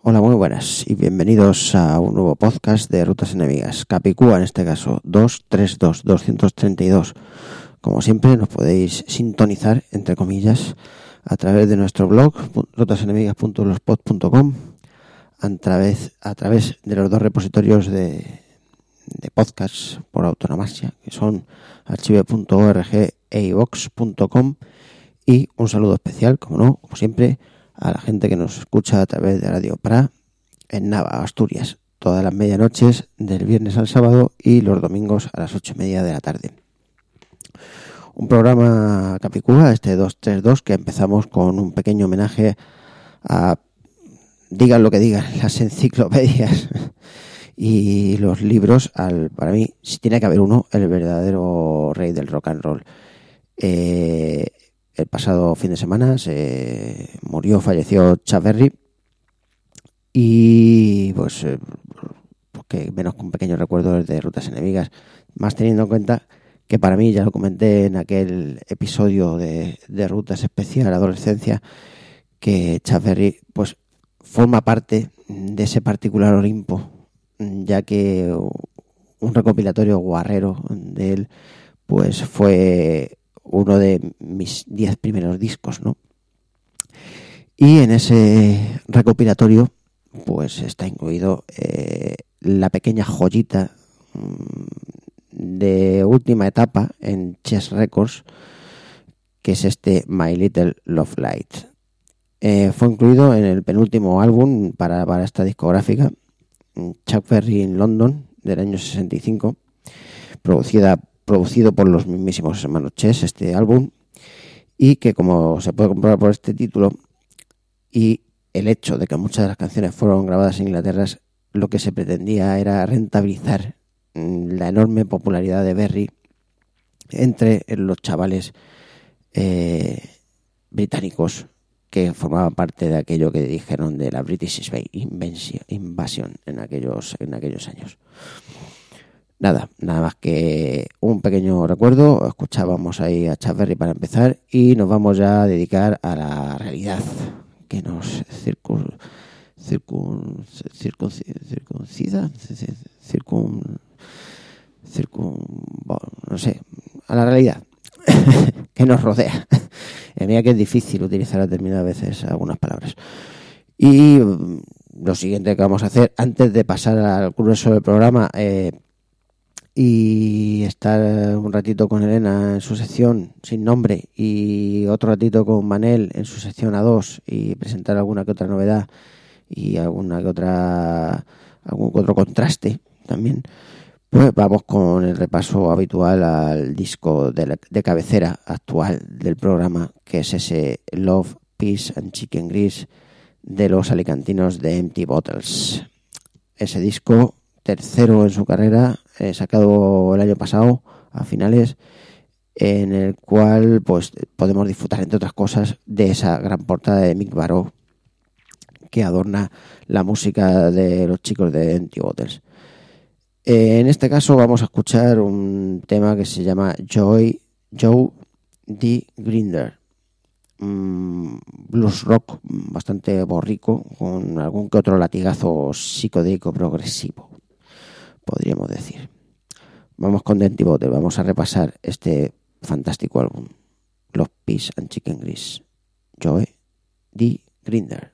Hola, muy buenas y bienvenidos a un nuevo podcast de Rutas Enemigas, Capicúa en este caso, 232. Como siempre nos podéis sintonizar, entre comillas, a través de nuestro blog, rutasenemigas.blogspot.com, a través de los dos repositorios de podcasts por autonomía, que son archive.org e iVoox.com, y un saludo especial, como siempre, a la gente que nos escucha a través de Radio Pra en Nava, Asturias, todas las medianoches del viernes al sábado y los domingos a las 8:30 de la tarde. Un programa Capicúa, este 232, que empezamos con un pequeño homenaje a, digan lo que digan, las enciclopedias y los libros, para mí, si tiene que haber uno, el verdadero rey del rock and roll. El pasado fin de semana falleció Chuck Berry, y pues que menos con pequeños recuerdos de Rutas Enemigas, más teniendo en cuenta que para mí, ya lo comenté en aquel episodio de Rutas Especial Adolescencia, que Chuck Berry pues forma parte de ese particular Olimpo, ya que un recopilatorio guarrero de él pues fue uno de mis 10 primeros discos, ¿no? Y en ese recopilatorio pues está incluido la pequeña joyita de última etapa en Chess Records, que es este My Little Love Light. Fue incluido en el penúltimo álbum para esta discográfica, Chuck Berry in London, del año 65, producido por los mismísimos hermanos Chess, este álbum, y que, como se puede comprobar por este título y el hecho de que muchas de las canciones fueron grabadas en Inglaterra, lo que se pretendía era rentabilizar la enorme popularidad de Berry entre los chavales británicos que formaban parte de aquello que dijeron de la British Invasion en aquellos años. Nada más que un pequeño recuerdo. Escuchábamos ahí a Chuck Berry para empezar, y nos vamos ya a dedicar a la realidad que nos a la realidad que nos rodea. Mira que es difícil utilizar determinadas veces algunas palabras. Y lo siguiente que vamos a hacer, antes de pasar al grueso del programa, y estar un ratito con Elena en su sección Sin Nombre, y otro ratito con Manel en su sección A2, y presentar alguna que otra novedad y algún que otro contraste también, pues vamos con el repaso habitual al disco de cabecera actual del programa, que es ese Love, Peace and Chicken Grease de los alicantinos de Empty Bottles. Ese disco, tercero en su carrera, sacado el año pasado a finales, en el cual pues podemos disfrutar, entre otras cosas, de esa gran portada de Mick Barrow que adorna la música de los chicos de Empty Bottles. En este caso vamos a escuchar un tema que se llama Joe D. Grinder, blues rock bastante borrico, con algún que otro latigazo psicodélico progresivo, podríamos decir. Vamos con Empty Bottles, vamos a repasar este fantástico álbum, Love, Peace and Chicken Grease, Joe D. Grinder.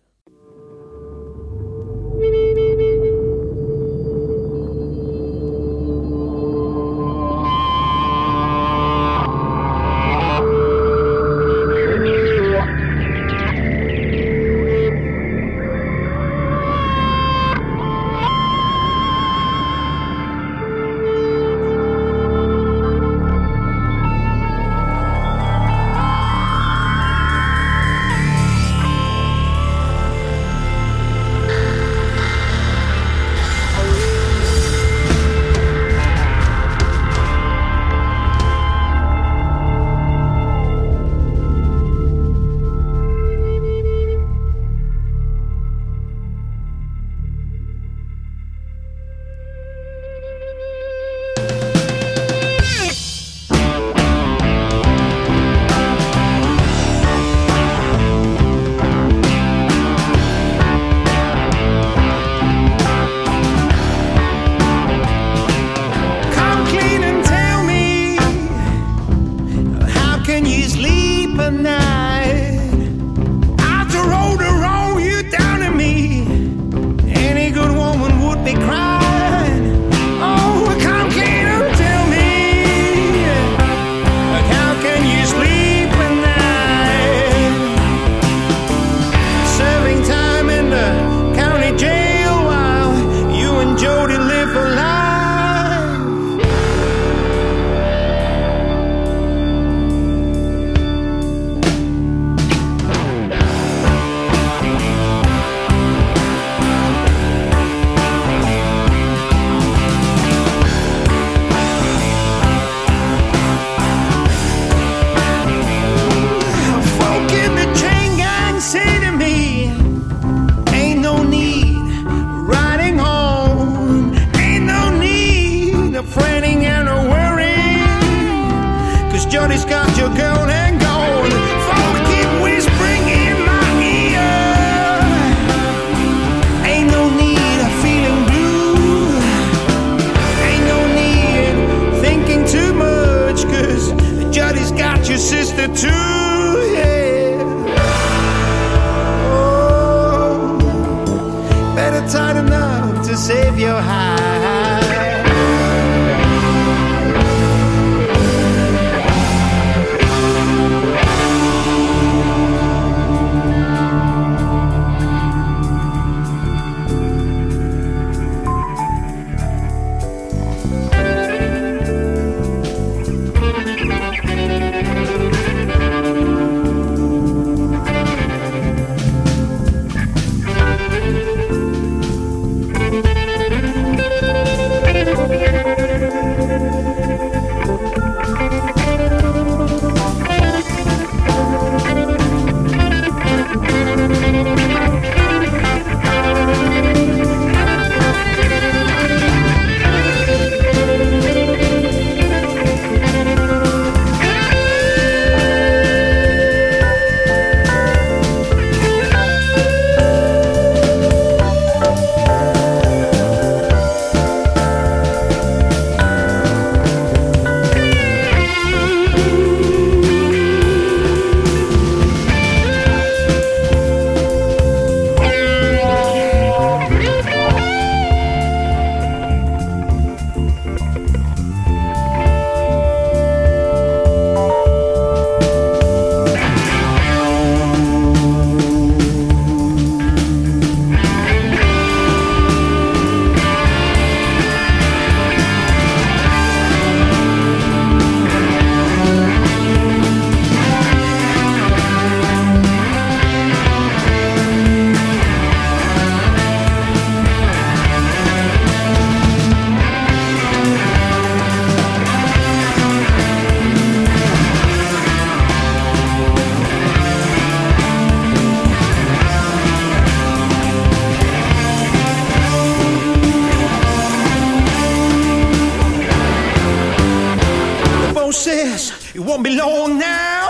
won't be long now.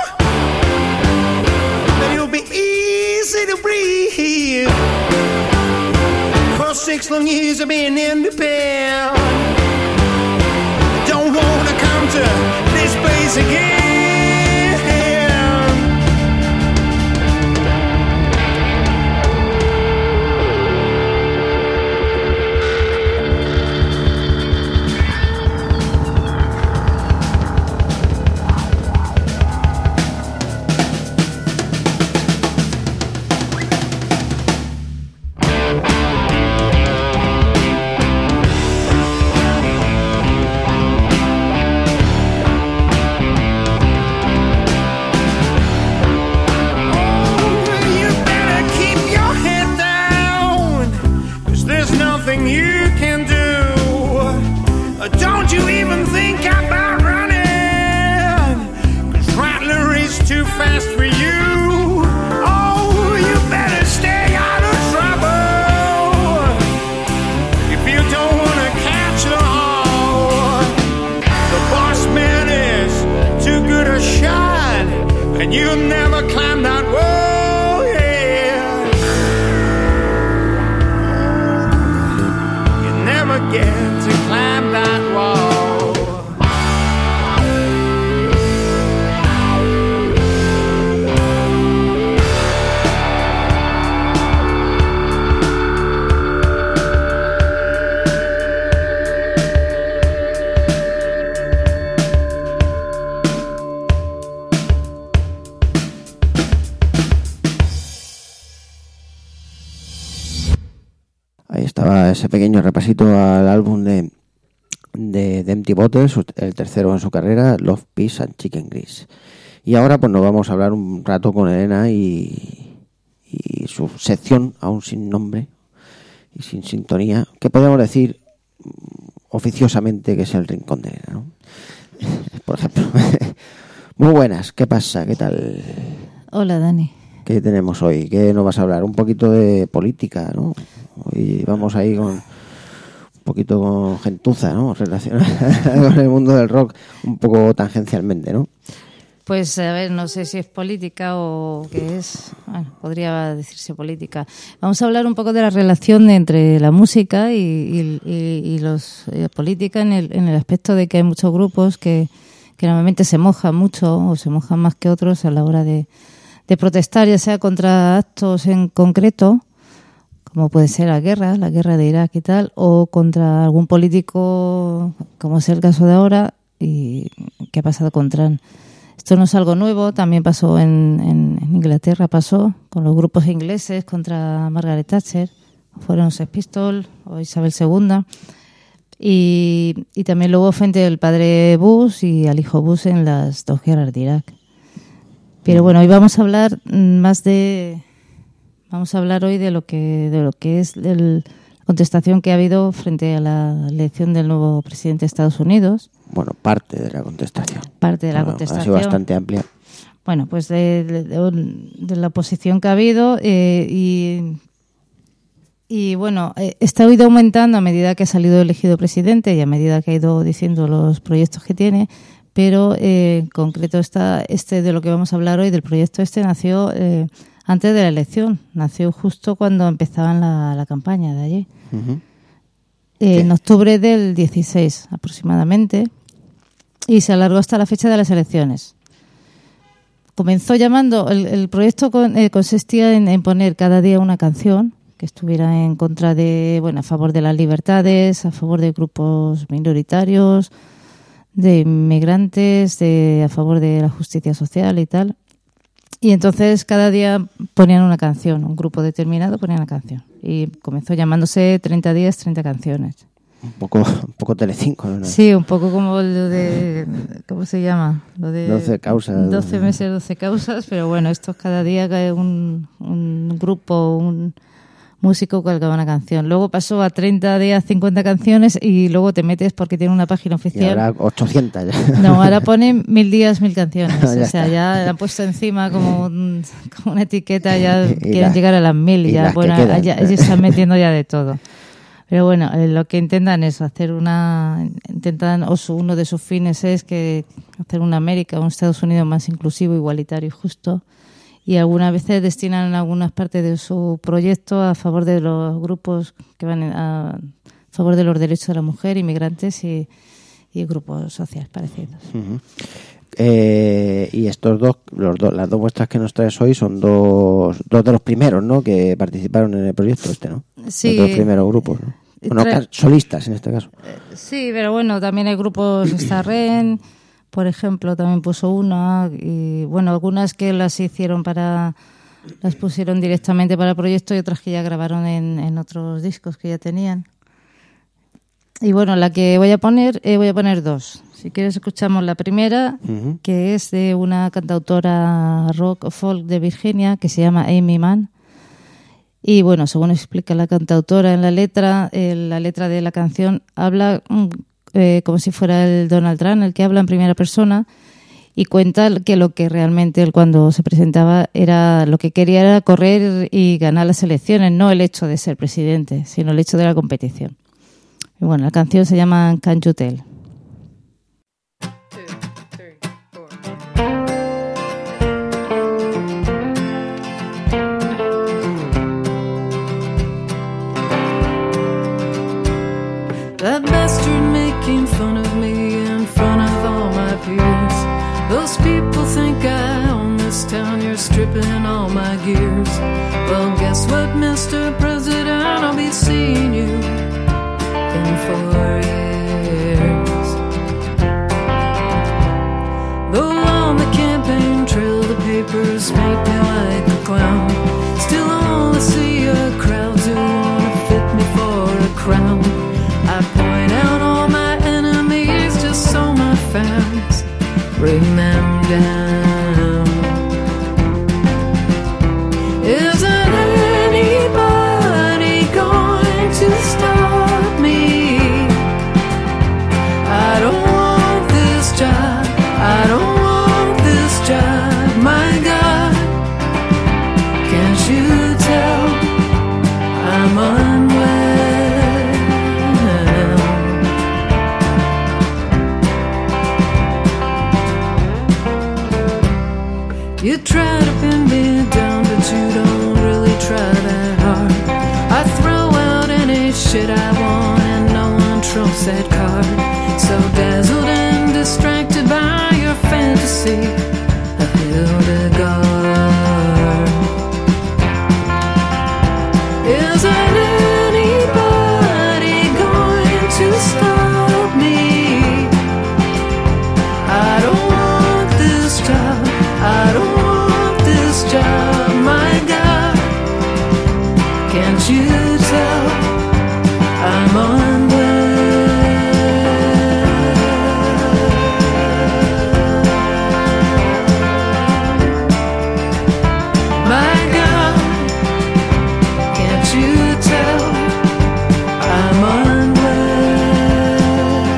But it'll be easy to breathe. For 6 long years of being independent. Don't wanna come to this place again. Ese pequeño repasito al álbum de Empty Bottles, el tercero en su carrera, Love, Peace and Chicken Grease. Y ahora pues nos vamos a hablar un rato con Elena y su sección, aún sin nombre y sin sintonía, que podríamos decir oficiosamente que es el Rincón de Elena, ¿no? Por ejemplo. Muy buenas, ¿qué pasa? ¿Qué tal? Hola, Dani. ¿Qué tenemos hoy? ¿Qué nos vas a hablar? Un poquito de política, ¿no? Hoy vamos ahí con un poquito con gentuza, ¿no? Relacionada con el mundo del rock, un poco tangencialmente, ¿no? Pues a ver, no sé si es política o qué es. Bueno, podría decirse política. Vamos a hablar un poco de la relación entre la música y la política en el aspecto de que hay muchos grupos que normalmente se mojan mucho o se mojan más que otros a la hora de protestar, ya sea contra actos en concreto, como puede ser la guerra de Irak y tal, o contra algún político, como es el caso de ahora, y que ha pasado con Trump. Esto no es algo nuevo, también pasó en Inglaterra, pasó con los grupos ingleses contra Margaret Thatcher, fueron Sex Pistols o Isabel II, y también luego frente al padre Bush y al hijo Bush en las 2 guerras de Irak. Pero bueno, hoy vamos a hablar hoy de lo que es la contestación que ha habido frente a la elección del nuevo presidente de Estados Unidos. Bueno, parte de la contestación. Contestación. Ha sido bastante amplia. Bueno, pues de la oposición que ha habido y bueno, está ido aumentando a medida que ha salido elegido presidente y a medida que ha ido diciendo los proyectos que tiene. Pero en concreto de lo que vamos a hablar hoy, del proyecto nació antes de la elección, nació justo cuando empezaban la campaña de allí. Uh-huh. En octubre del 16 aproximadamente, y se alargó hasta la fecha de las elecciones. Comenzó llamando, el proyecto consistía en poner cada día una canción que estuviera en contra a favor de las libertades, a favor de grupos minoritarios, de inmigrantes, a favor de la justicia social y tal. Y entonces cada día ponían una canción, un grupo determinado ponía una canción. Y comenzó llamándose 30 días, 30 canciones. Un poco Telecinco, ¿no? Sí, un poco como lo de... ¿Cómo se llama? Lo de 12 causas. 12 meses, 12 causas, pero bueno, esto es cada día que un grupo, un músico colgaba una canción. Luego pasó a 30 días, 50 canciones y luego te metes porque tiene una página oficial. Y ahora 800 ya. No, ahora ponen 1000 días, 1000 canciones. No, o sea, está. ya la han puesto encima como una etiqueta, ya quieren llegar a las 1000 y ya, bueno, ya están metiendo ya de todo. Pero bueno, lo que intentan es hacer uno de sus fines es que hacer una América, un Estados Unidos más inclusivo, igualitario y justo. Y algunas veces destinan algunas partes de su proyecto a favor de los grupos que van a favor de los derechos de la mujer, inmigrantes y grupos sociales parecidos. Uh-huh. Y estos las dos muestras que nos traes hoy son dos de los primeros, ¿no?, que participaron en el proyecto ¿no? Sí. Los primeros grupos, ¿no? Bueno, solistas en este caso. Sí, pero bueno, también hay grupos, está REN, por ejemplo, también puso una, y bueno, algunas que las pusieron directamente para el proyecto y otras que ya grabaron en otros discos que ya tenían. Y bueno, la que voy a poner dos. Si quieres escuchamos la primera, uh-huh, que es de una cantautora rock o folk de Virginia que se llama Amy Mann. Y bueno, según explica la cantautora en la letra de la canción habla como si fuera el Donald Trump, el que habla en primera persona, y cuenta que lo que realmente él cuando se presentaba lo que quería era correr y ganar las elecciones, no el hecho de ser presidente, sino el hecho de la competición. Y bueno, la canción se llama Can't You Tell. That bastard making fun of me in front of all my peers. Those people think I own this town, you're stripping all my gears. Well, guess what, Mr. President, I'll be seeing you in 4 years. Though on the campaign trail the papers paint me like a clown, still only see a crowds who wanna fit me for a crown. I point out all my enemies just so my fans bring them down. Isn't anybody going to stop me? I don't want this job, I don't want this job, my God. Can't you tell I'm unwell? You try to pin me down, but you don't really try that hard. I throw out any shit I want and no one trumps that card. So dazzled and distracted by your fantasy of Hildegard. Isn't anybody going to stop me? I don't want this job, I don't want this job, my God. Can't you tell I'm unwell? My God, can't you tell I'm unwell?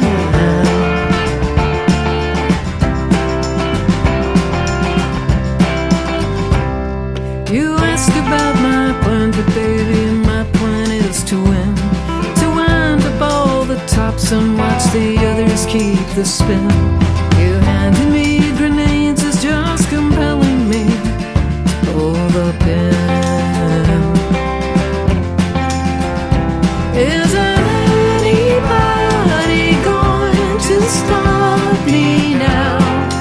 You ask about my plan, but baby, my plan is to win. To wind up all the tops and watch the others keep the spin. You handing me grenades is just compelling me to pull the pin. Isn't anybody going to stop me now?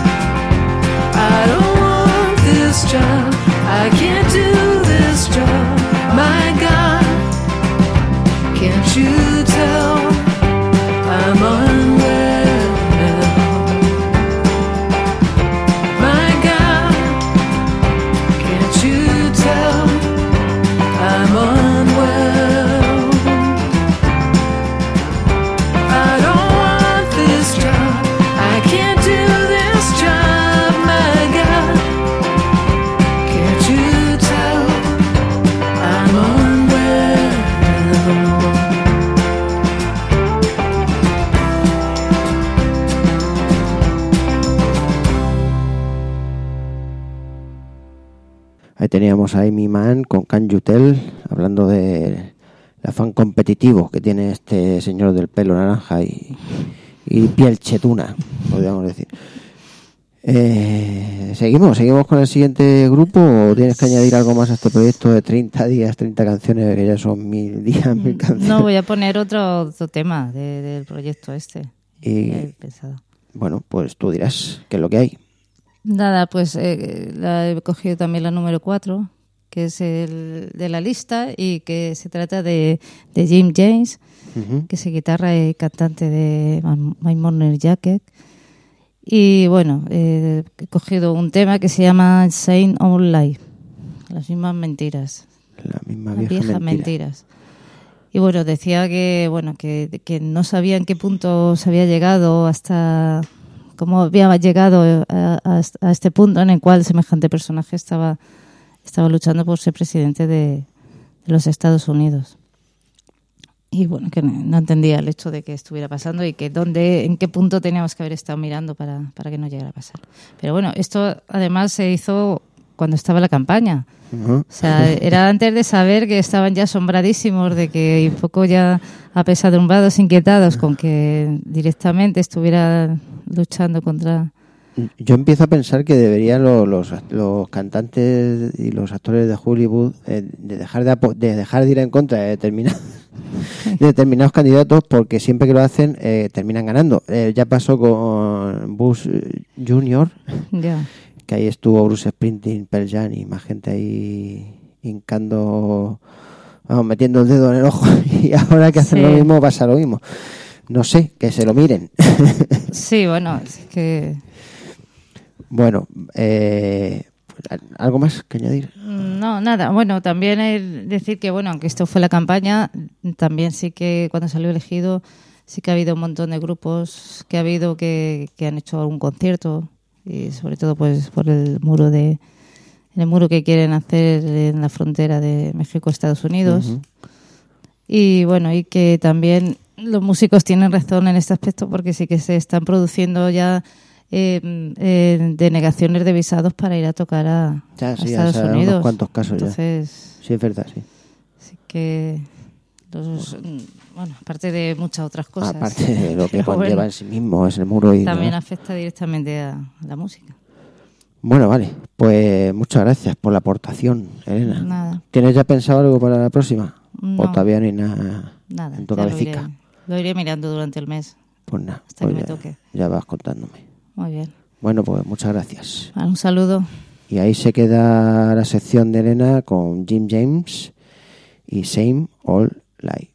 I don't want this job, I can't do this job, my God. Can't you tell I'm unwell? My God, can't you tell I'm unwell? I don't want this job, I can't do this job, my God. Can't you tell I'm unwell? Ahí teníamos a Amy Mann con Can't You Tell, hablando de afán competitivo que tiene este señor del pelo naranja y piel chetuna, podríamos decir. ¿Seguimos con el siguiente grupo o tienes que añadir algo más a este proyecto de 30 días, 30 canciones, que ya son 1000 días, 1000 canciones? No, voy a poner otro tema del proyecto este. Y bueno, pues tú dirás qué es lo que hay. Nada, pues he cogido también la número 4, que es el de la lista, y que se trata de Jim James, que es guitarra y cantante de My Morning Jacket. Y bueno, he cogido un tema que se llama Same Old Lie, las mismas mentiras. Las mismas viejas mentiras. Y bueno, decía que no sabía en qué punto se había llegado, hasta cómo había llegado a este punto en el cual semejante personaje estaba luchando por ser presidente de los Estados Unidos. Y bueno, que no entendía el hecho de que estuviera pasando y que en qué punto teníamos que haber estado mirando para que no llegara a pasar. Pero bueno, esto además se hizo cuando estaba la campaña. O sea, era antes de saber que estaban ya asombradísimos de que un poco ya apesadumbrados, inquietados con que directamente estuviera luchando contra... Yo empiezo a pensar que deberían los cantantes y los actores de Hollywood de dejar de ir en contra de determinados candidatos, porque siempre que lo hacen terminan ganando. Ya pasó con Bush Jr., que ahí estuvo Bruce Springsteen, Pearl Jam y más gente ahí metiendo el dedo en el ojo, y ahora que hacen lo mismo pasa lo mismo. No sé, que se lo miren. Sí, bueno, es que... Bueno, ¿algo más que añadir? No, nada. Bueno, también decir que, bueno, aunque esto fue la campaña, también sí que cuando salió elegido sí que ha habido un montón de grupos que han hecho algún concierto, y sobre todo pues por el muro que quieren hacer en la frontera de México-Estados Unidos. Y bueno, y que también los músicos tienen razón en este aspecto, porque sí que se están produciendo ya denegaciones de visados para ir a tocar a Estados Unidos. Unos cuantos casos. Entonces, ya. Sí, es verdad, sí. Así que, aparte de muchas otras cosas. Aparte de lo que conlleva en sí mismo, es el muro. Y también afecta directamente a la música. Bueno, vale. Pues muchas gracias por la aportación, Elena. Nada. ¿Tienes ya pensado algo para la próxima? No. ¿O todavía no hay nada en tu ya cabecita? Lo iré mirando durante el mes. Pues nada. Hasta que me toque. Ya vas contándome. Muy bien. Bueno, pues muchas gracias. Un saludo. Y ahí se queda la sección de Elena con Jim James y Same Old Lie.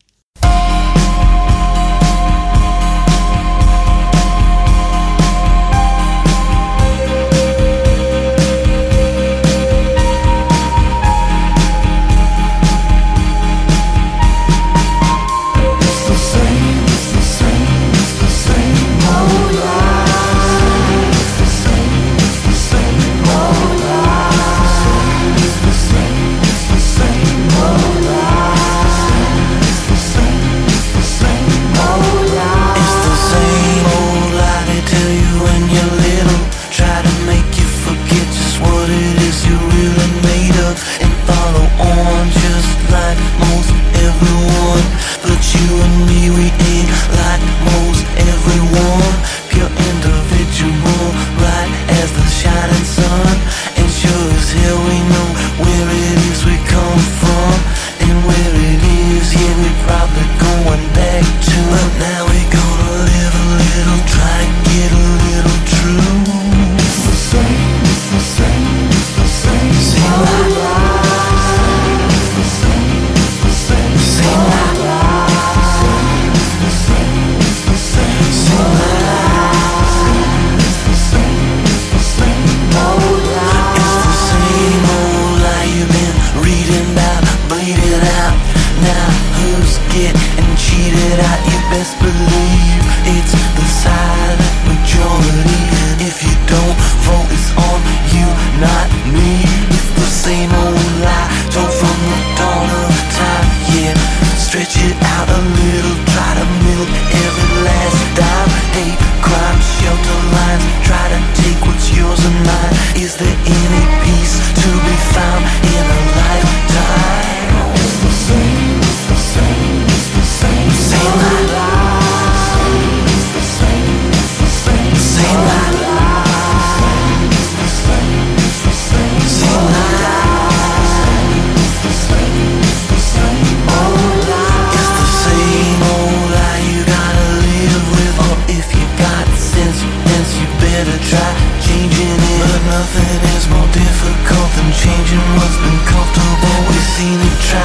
Same.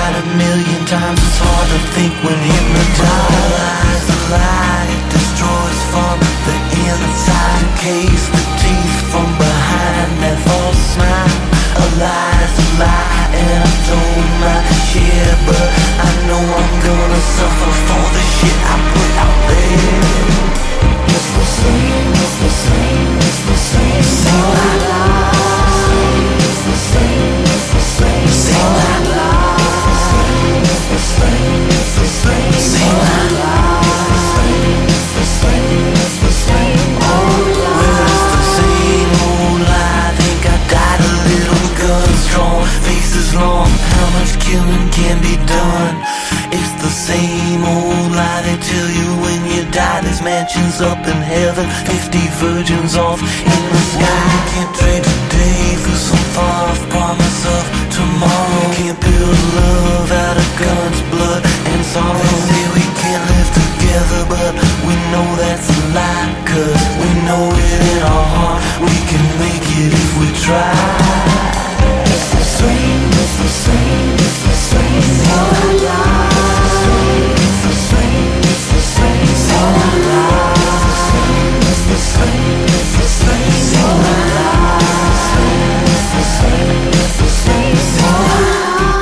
tried a million times, it's hard to think when hypnotized. Lies a lie, it destroys from the inside. Encase the teeth from behind that false smile. A lie's a lie, and I don't mind shit, but I know I'm gonna suffer for the shit I put out there. It's the same, it's the same, it's the same. Same lie. It's the same, it's the same. Same lie. It's the same, it's the same. Same lie. It's the same, it's the same. Well, it's the same old lie. Think I died a little gun strong, faces long. How much killing can be done? It's the same old lie they tell you when you die. There's mansions up in heaven, 50 virgins off in the sky. You can't trade today for some far-off promise of tomorrow. You can't build love out of guns, blood, and sorrow. They say we can't live together, but we know that's a lie. Cause we know it in our heart, we can make it if we try. It's the same, it's the same, it's the same. Same lie. It's the same, it's the same. Same lie. It's the same, it's the same. Same lie. It's the same, it's the same. Same lie.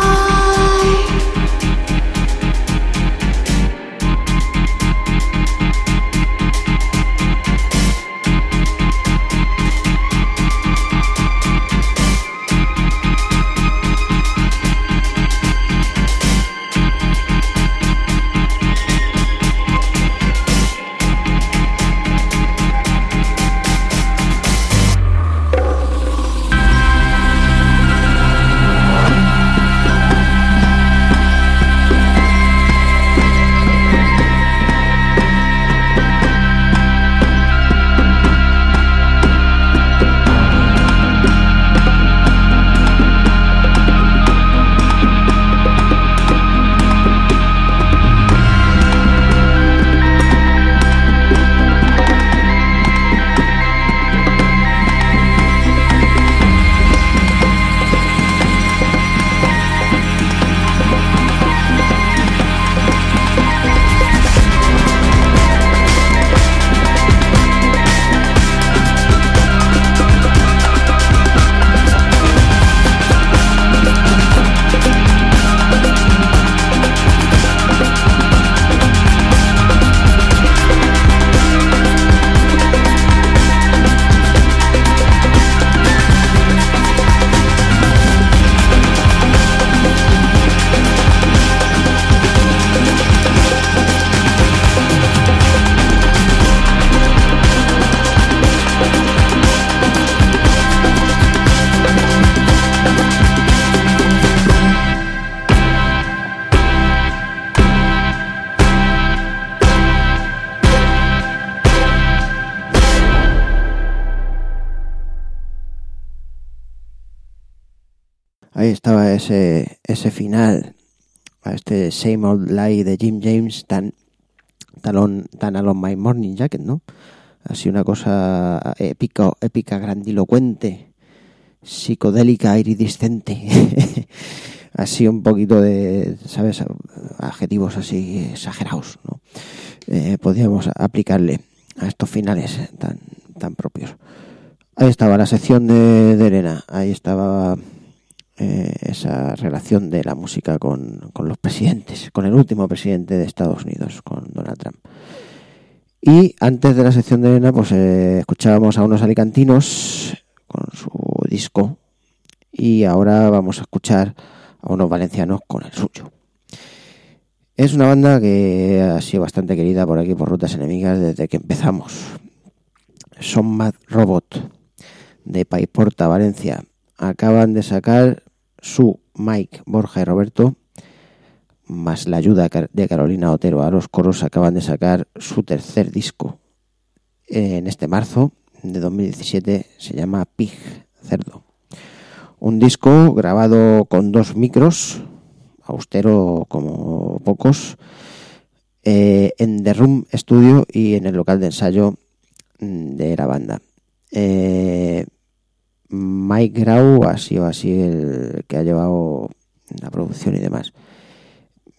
Ahí estaba ese final a este Same Old Lie de Jim James, tan a los My Morning Jacket, ¿no? Así una cosa épica, grandilocuente, psicodélica, iridiscente. Así un poquito de, ¿sabes? Adjetivos así exagerados, ¿no? Podríamos aplicarle a estos finales tan propios. Ahí estaba la sección de Elena, ahí estaba esa relación de la música con los presidentes, con el último presidente de Estados Unidos, con Donald Trump. Y antes de la sección de Elena, pues escuchábamos a unos alicantinos con su disco, y ahora vamos a escuchar a unos valencianos con el suyo. Es una banda que ha sido bastante querida por aquí, por Rutas Enemigas, desde que empezamos. Son Mad Robot, de Paiporta, Valencia. Acaban de sacar su Mike, Borja y Roberto, más la ayuda de Carolina Otero a los coros, acaban de sacar su tercer disco en este marzo de 2017. Se llama Pig, Cerdo. Un disco grabado con 2 micros, austero como pocos, en The Room Studio y en el local de ensayo de la banda. Mike Grau ha sido así el que ha llevado la producción y demás.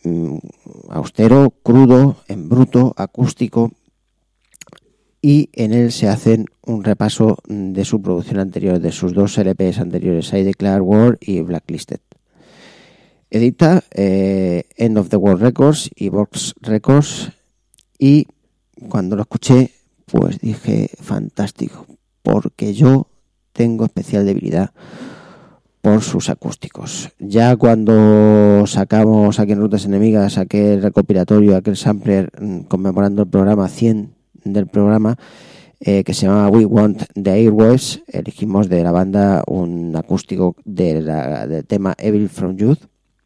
austero, crudo, en bruto, acústico, y en él se hacen un repaso de su producción anterior, de sus 2 LPs anteriores, I Declare War y Blacklisted. Edita End of the World Records y Vox Records, y cuando lo escuché pues dije fantástico, porque yo tengo especial debilidad por sus acústicos. Ya cuando sacamos aquí en Rutas Enemigas aquel recopilatorio, aquel sampler conmemorando el programa 100 del programa, que se llama We Want the Airwaves, elegimos de la banda un acústico del tema Evil from Youth,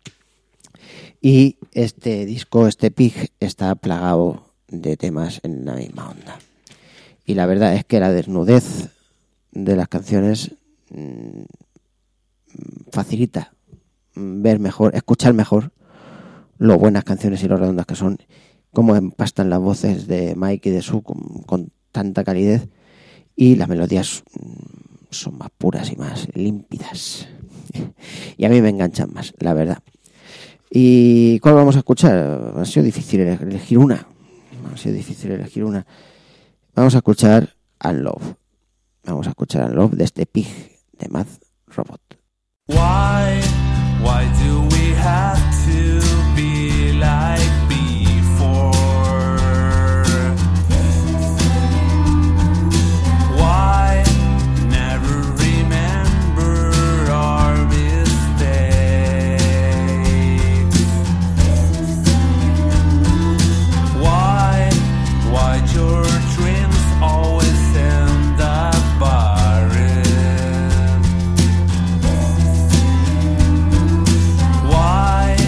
y este disco, este Pig, está plagado de temas en la misma onda. Y la verdad es que la desnudez de las canciones facilita ver mejor, escuchar mejor lo buenas canciones y lo redondas que son, cómo empastan las voces de Mike y de Sue con tanta calidez, y las melodías son más puras y más límpidas. Y a mí me enganchan más, la verdad. ¿Y cuál vamos a escuchar? Ha sido difícil elegir una. Vamos a escuchar Unlove. Vamos a escuchar Unlove de este Pig de Mad Robot. Why do we have to be like before? Why never remember our mistakes? Why your dreams always end up barren? Why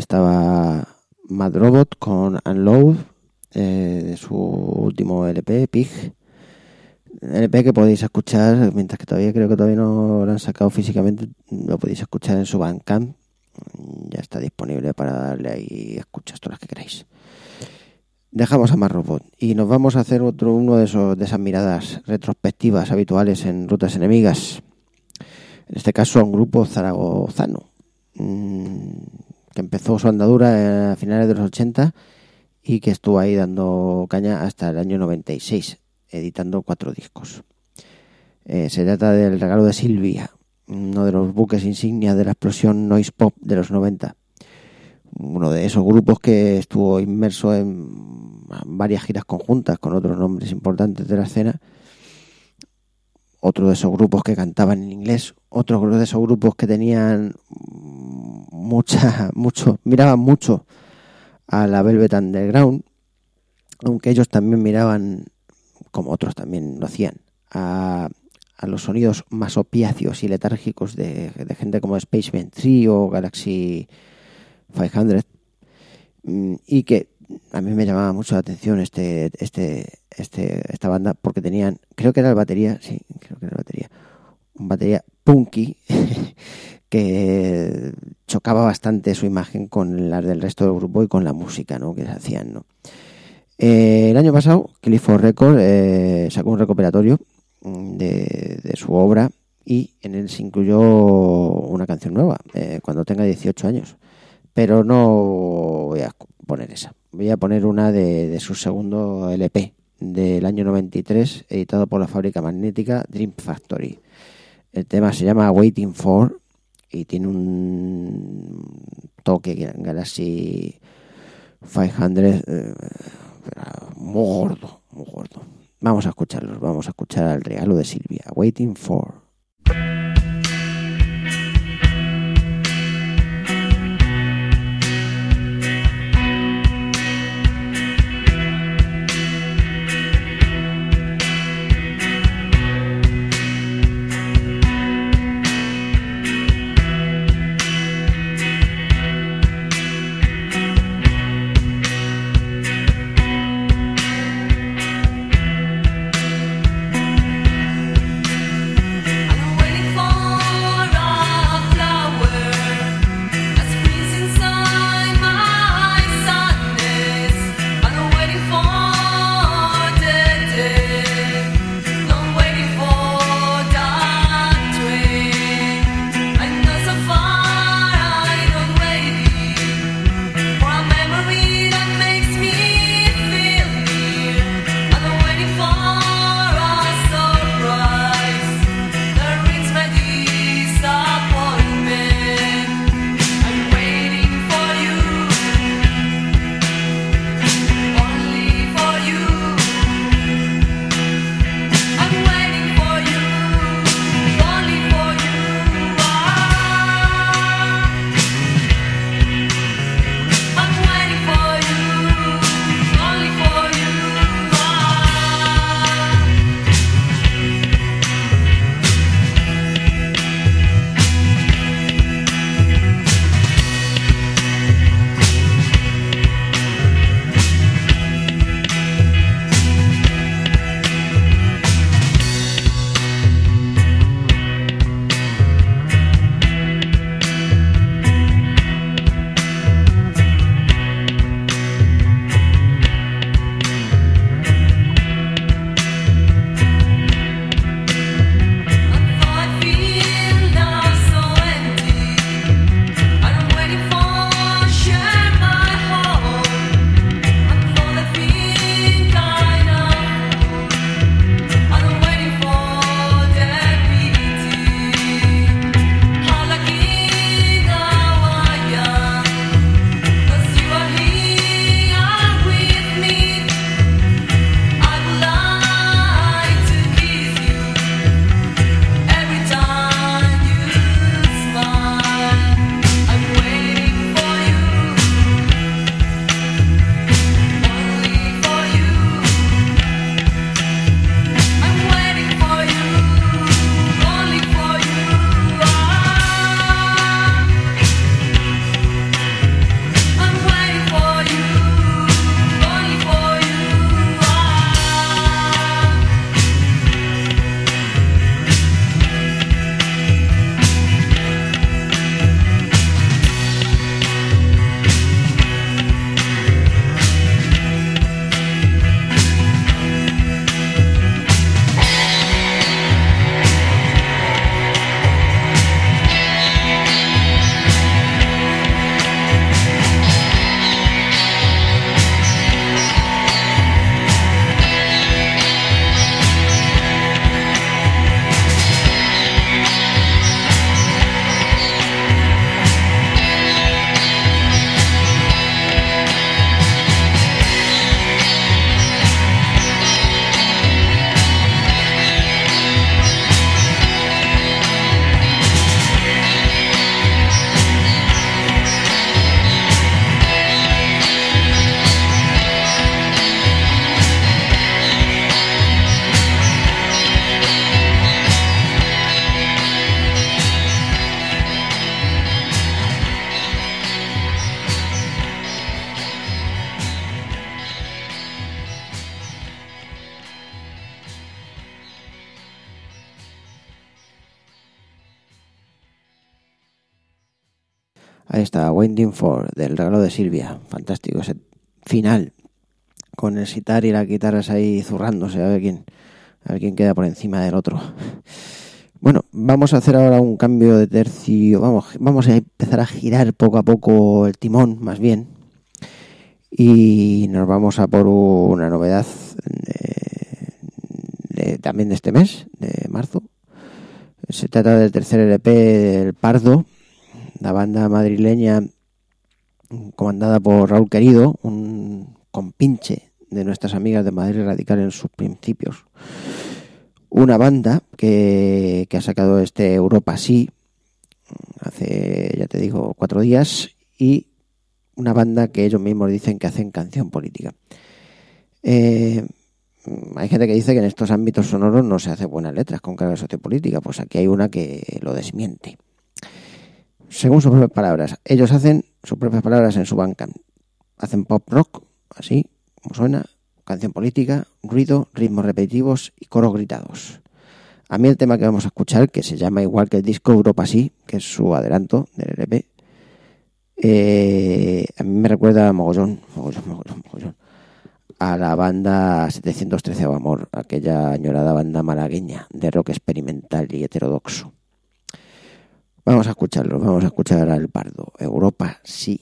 estaba Mad Robot con Unload, de su último LP, Pig. LP que podéis escuchar, mientras que creo que todavía no lo han sacado físicamente, lo podéis escuchar en su Bandcamp. Ya está disponible para darle ahí escuchas todas las que queráis. Dejamos a Mad Robot y nos vamos a hacer uno de esas miradas retrospectivas habituales en Rutas Enemigas. En este caso a un grupo zaragozano que empezó su andadura a finales de los 80 y que estuvo ahí dando caña hasta el año 96, editando 4 discos. Se trata del Regalo de Silvia, uno de los buques insignia de la explosión noise pop de los 90. Uno de esos grupos que estuvo inmerso en varias giras conjuntas con otros nombres importantes de la escena. Otro de esos grupos que cantaban en inglés. Otro de esos grupos que tenían miraban mucho a la Velvet Underground, aunque ellos también miraban, como otros también lo hacían, a los sonidos más opiáceos y letárgicos de gente como Spaceman 3 o Galaxy 500, y que a mí me llamaba mucho la atención esta banda porque tenían, creo que era el batería, un batería punky que chocaba bastante su imagen con la del resto del grupo y con la música, ¿no?, que se hacían, ¿no? El año pasado Clifford Records sacó un recopilatorio de su obra y en él se incluyó una canción nueva, Cuando tenga 18 años. Pero no voy a poner esa. Voy a poner una de su segundo LP del año 93, editado por la fábrica magnética Dream Factory. El tema se llama Waiting For y tiene un toque Galaxy 500 muy gordo. Vamos a escucharlos. Vamos a escuchar al Regalo de Silvia, Waiting For. Ahí está, Waiting for, del Regalo de Silvia. Fantástico ese final, con el sitar y las guitarras ahí zurrándose, a ver quién queda por encima del otro. Bueno, vamos a hacer ahora un cambio de tercio. Vamos a empezar a girar poco a poco el timón, más bien. Y nos vamos a por una novedad también de este mes, de marzo. Se trata del tercer LP del Pardo, la banda madrileña comandada por Raúl Querido, un compinche de nuestras amigas de Madrid Radical en sus principios. Una banda que ha sacado este Europa Sí hace, ya te digo, 4 días, y una banda que ellos mismos dicen que hacen canción política. Hay gente que dice que en estos ámbitos sonoros no se hacen buenas letras con carga sociopolítica, pues aquí hay una que lo desmiente. Según sus propias palabras, ellos hacen sus propias palabras en su Bandcamp. Hacen pop rock, así como suena, canción política, ruido, ritmos repetitivos y coros gritados. A mí el tema que vamos a escuchar, que se llama igual que el disco Europa Sí, que es su adelanto del LP, a mí me recuerda mogollón a la banda 713 Amor, aquella añorada banda malagueña de rock experimental y heterodoxo. Vamos a escucharlo, vamos a escuchar al Pardo, Europa Sí.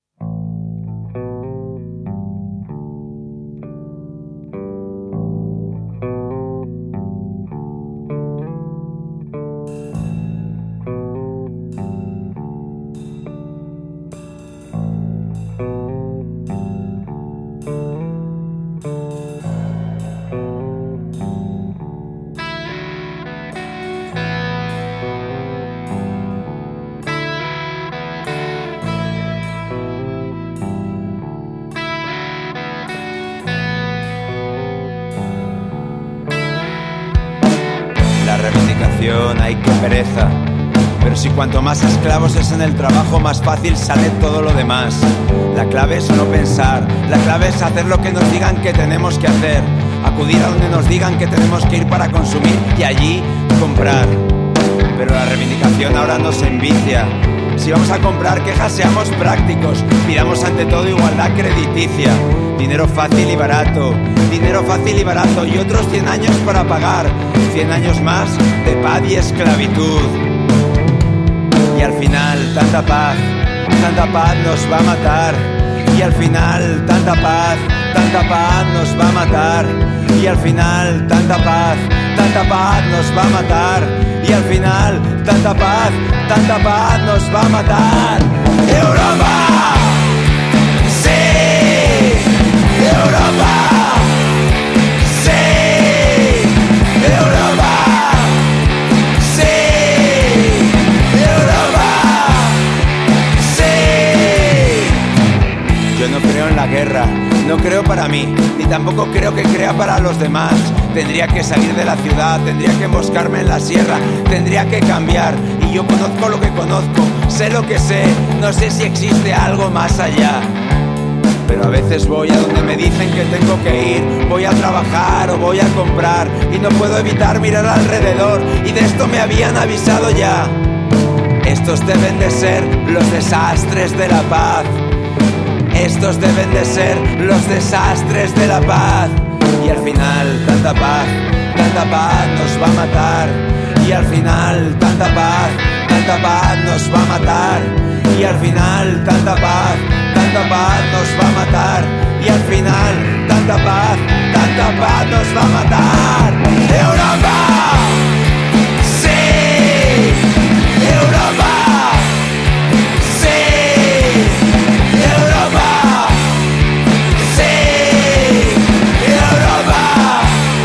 Ay, qué pereza. Pero si cuanto más esclavos es en el trabajo, más fácil sale todo lo demás. La clave es no pensar, la clave es hacer lo que nos digan que tenemos que hacer, acudir a donde nos digan que tenemos que ir para consumir y allí comprar. Pero la reivindicación ahora nos envicia. Si vamos a comprar quejas, seamos prácticos, pidamos ante todo igualdad crediticia. Dinero fácil y barato, dinero fácil y barato, y otros 100 años para pagar, 100 años más de paz y esclavitud. Y al final tanta paz nos va a matar. Y al final tanta paz nos va a matar. Y al final tanta paz nos va a matar. Y al final tanta paz nos va a matar. Europa, sí, Europa, sí, Europa, sí, Europa, sí. Yo no creo en la guerra, no creo para mí, ni tampoco creo que crea para los demás. Tendría que salir de la ciudad, tendría que emboscarme en la sierra, tendría que cambiar. Y yo conozco lo que conozco, sé lo que sé, no sé si existe algo más allá. Pero a veces voy a donde me dicen que tengo que ir, voy a trabajar o voy a comprar, y no puedo evitar mirar alrededor, y de esto me habían avisado ya. Estos deben de ser los desastres de la paz. Estos deben de ser los desastres de la paz. Y al final tanta paz nos va a matar. Y al final tanta paz nos va a matar. Y al final tanta paz nos va a matar. Y al final tanta paz nos va a matar. Europa, sí, Europa, sí, Europa, sí, Europa,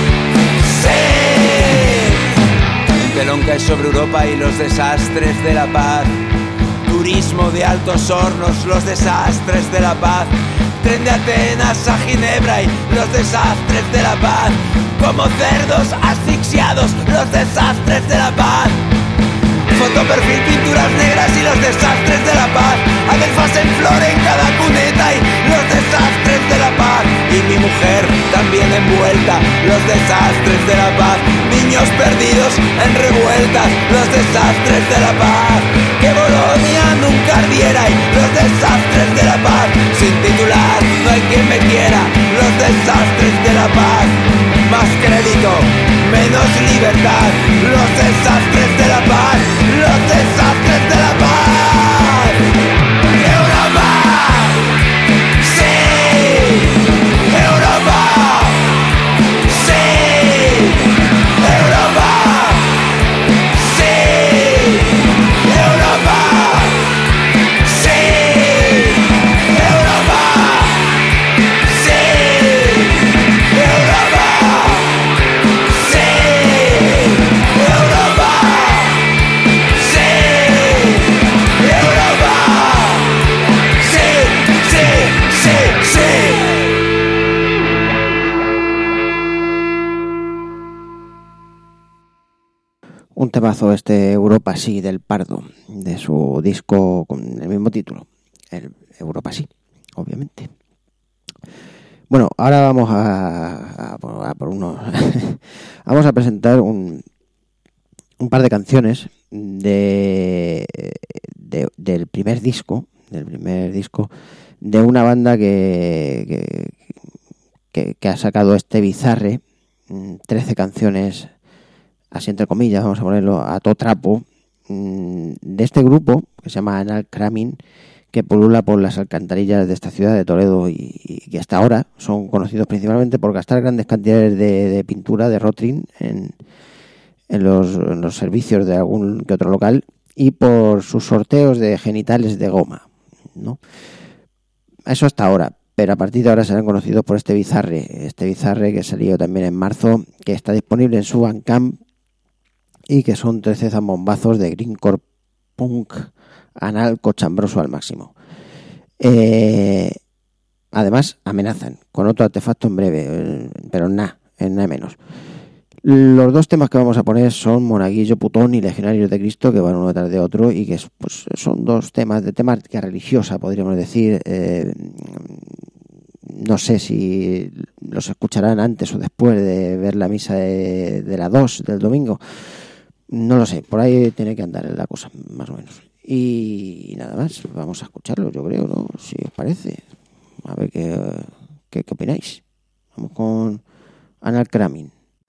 sí. Un telón cae sobre Europa y los desastres de la paz. Turismo de altos hornos, los desastres de la paz. Tren de Atenas a Ginebra y los desastres de la paz. Como cerdos asfixiados, los desastres de la paz. Fotoperfil, pinturas negras y los desastres de la paz. Adelfas en flor en cada cuneta y los desastres de la paz. Y mi mujer también envuelta, los desastres de la paz. Niños perdidos en revueltas, los desastres de la paz. Que Bolonia nunca ardiera y conflicto, menos libertad, los desastres de la paz, los desastres de la paz. Europa, sí, Europa, sí, Europa, sí, Europa, sí, Europa, sí, Europa, sí, Europa, sí, Europa, sí, sí, sí, sí. Un temazo Europa sí del Pardo, de su disco con el mismo título, el Europa sí, obviamente. Bueno, ahora vamos a por unos vamos a presentar un par de canciones del primer disco de una banda que ha sacado este Bizarre, 13 canciones, así entre comillas, vamos a ponerlo a todo trapo, de este grupo que se llama Anal Kramin, que pulula por las alcantarillas de esta ciudad de Toledo y que hasta ahora son conocidos principalmente por gastar grandes cantidades de pintura de Rotring en los servicios de algún que otro local y por sus sorteos de genitales de goma, ¿no? Eso hasta ahora, pero a partir de ahora serán conocidos por este Bizarre que salió también en marzo, que está disponible en su Bandcamp y que son 13 zambombazos de greencore punk anal cochambroso al máximo. Además amenazan con otro artefacto en breve, pero nada menos. Los dos temas que vamos a poner son Monaguillo Putón y Legionarios de Cristo, que van uno detrás de otro y que pues, son dos temas de temática religiosa, podríamos decir. No sé si los escucharán antes o después de ver la misa de la 2 del domingo. No lo sé, por ahí tiene que andar la cosa, más o menos. Y nada más, vamos a escucharlo, yo creo, ¿no? Si os parece. A ver qué opináis. Vamos con Anal Kramin.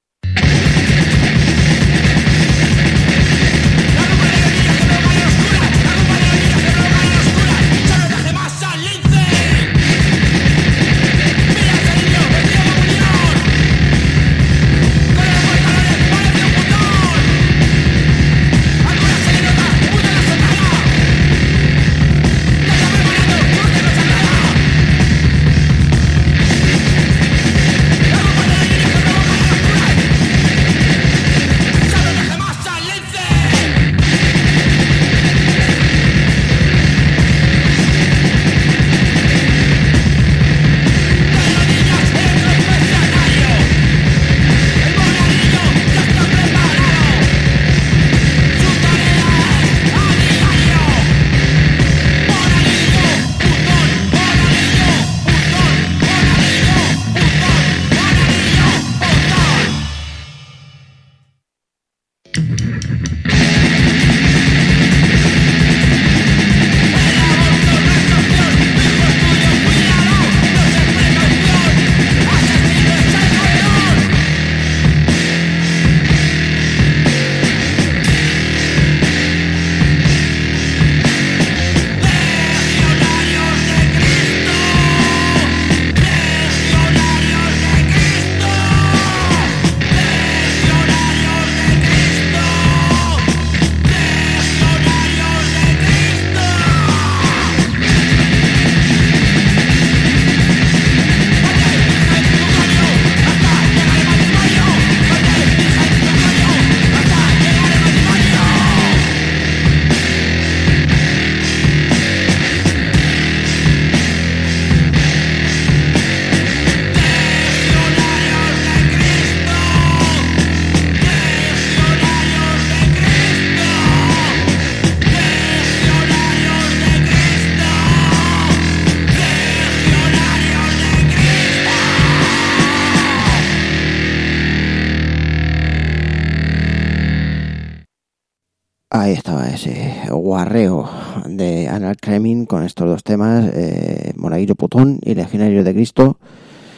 Ahí estaba ese guarreo de Anal Kramin con estos dos temas, Monaguillo Putón y Legionarios de Cristo.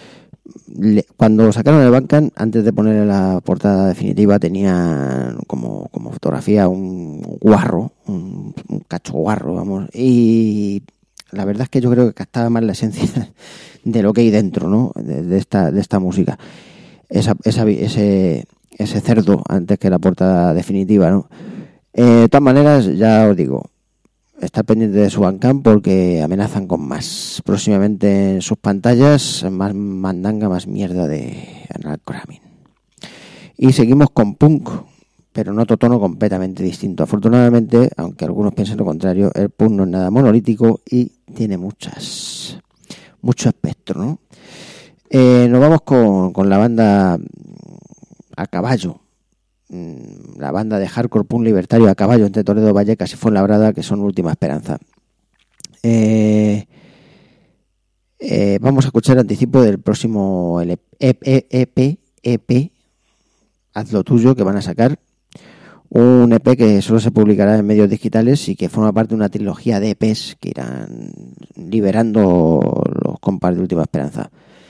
Cuando sacaron el Bandcamp, antes de ponerle la portada definitiva, tenía como fotografía un guarro, un cacho guarro, vamos, y la verdad es que yo creo que captaba más la esencia de lo que hay dentro, ¿no? De esta música. Ese cerdo antes que la portada definitiva, ¿no? De todas maneras, ya os digo, estar pendiente de su Bandcamp porque amenazan con más. Próximamente en sus pantallas, más mandanga, más mierda de Analcramin. Y seguimos con punk, pero en otro tono completamente distinto. Afortunadamente, aunque algunos piensen lo contrario, el punk no es nada monolítico y tiene mucho espectro, ¿no? Nos vamos con la banda A Caballo. La banda de hardcore punk libertario A Caballo entre Toledo, Vallecas y Fuenlabrada, que son Última Esperanza. Vamos a escuchar anticipo del próximo EP Haz lo tuyo, que van a sacar. Un EP que solo se publicará en medios digitales y que forma parte de una trilogía de EPs que irán liberando los compas de Última Esperanza.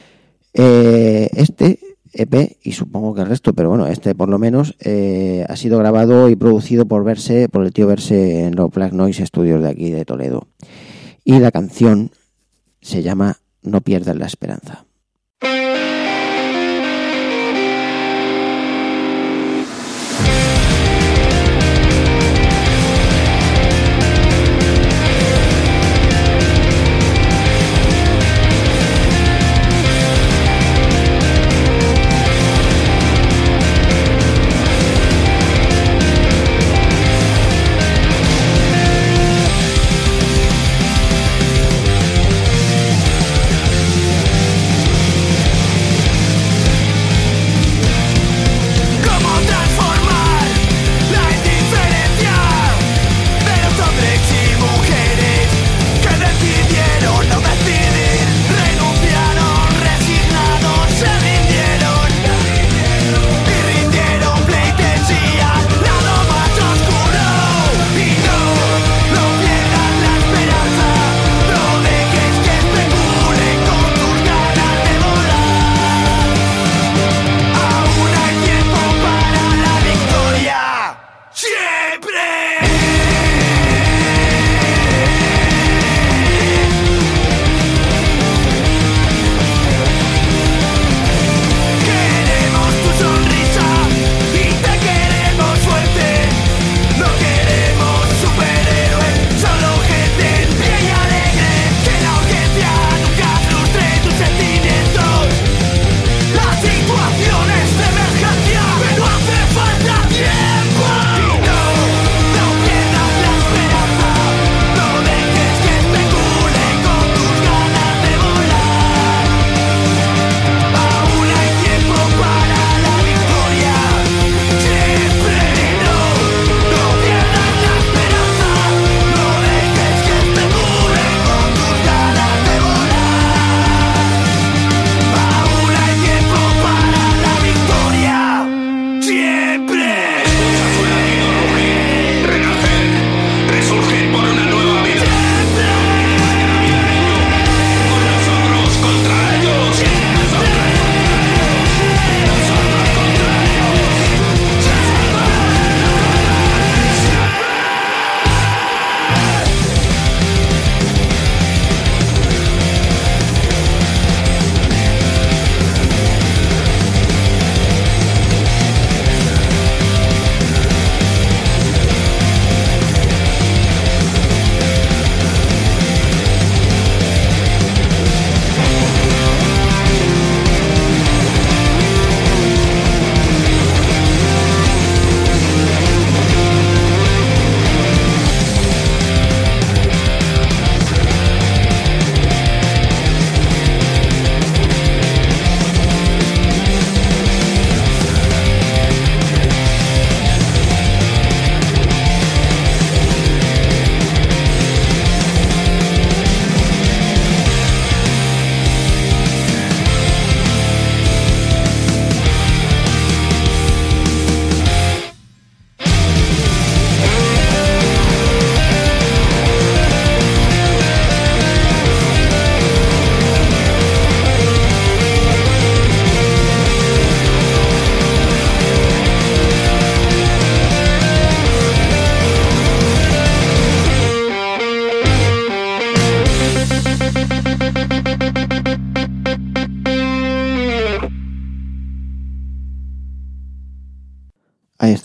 Este EP, y supongo que el resto, pero bueno, este por lo menos ha sido grabado y producido por el tío Verse en los Black Noise Studios de aquí de Toledo. Y la canción se llama No pierdas la esperanza.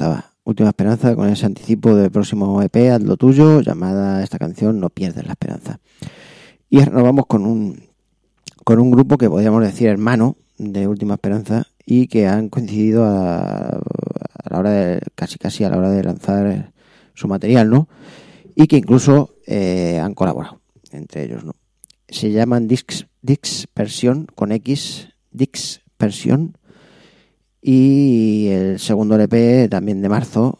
gustaba. Última Esperanza, con ese anticipo del próximo EP, Haz lo tuyo, llamada esta canción No pierdes la esperanza. Y ahora nos vamos con un grupo que podríamos decir hermano de Última Esperanza y que han coincidido a la hora de casi a la hora de lanzar su material, ¿no? Y que incluso han colaborado entre ellos, ¿no? Se llaman Dispersion con X, Dispersion, y el segundo LP también de marzo,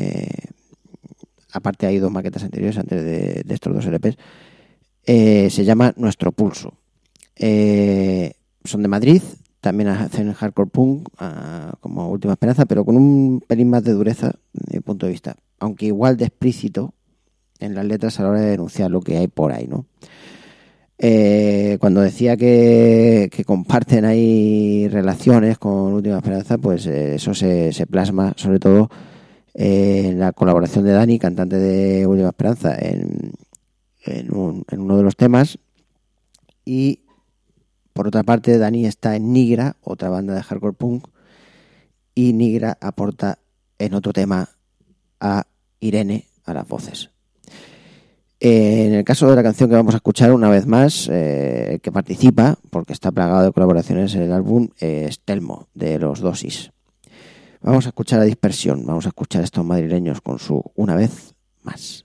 aparte hay 2 maquetas anteriores antes de estos 2 LPs, se llama Nuestro Pulso. Son de Madrid, también hacen hardcore punk como Última Esperanza, pero con un pelín más de dureza desde mi punto de vista, aunque igual de explícito en las letras a la hora de denunciar lo que hay por ahí, ¿no? Cuando decía que comparten ahí relaciones con Última Esperanza, pues eso se plasma sobre todo en la colaboración de Dani, cantante de Última Esperanza, en uno de los temas. Y por otra parte, Dani está en Nigra, otra banda de hardcore punk, y Nigra aporta en otro tema a Irene a las voces. En el caso de la canción que vamos a escuchar una vez más, el que participa, porque está plagado de colaboraciones en el álbum, es Telmo, de los Dosis. Vamos a escuchar a Dispersión, vamos a escuchar a estos madrileños con su Una vez más.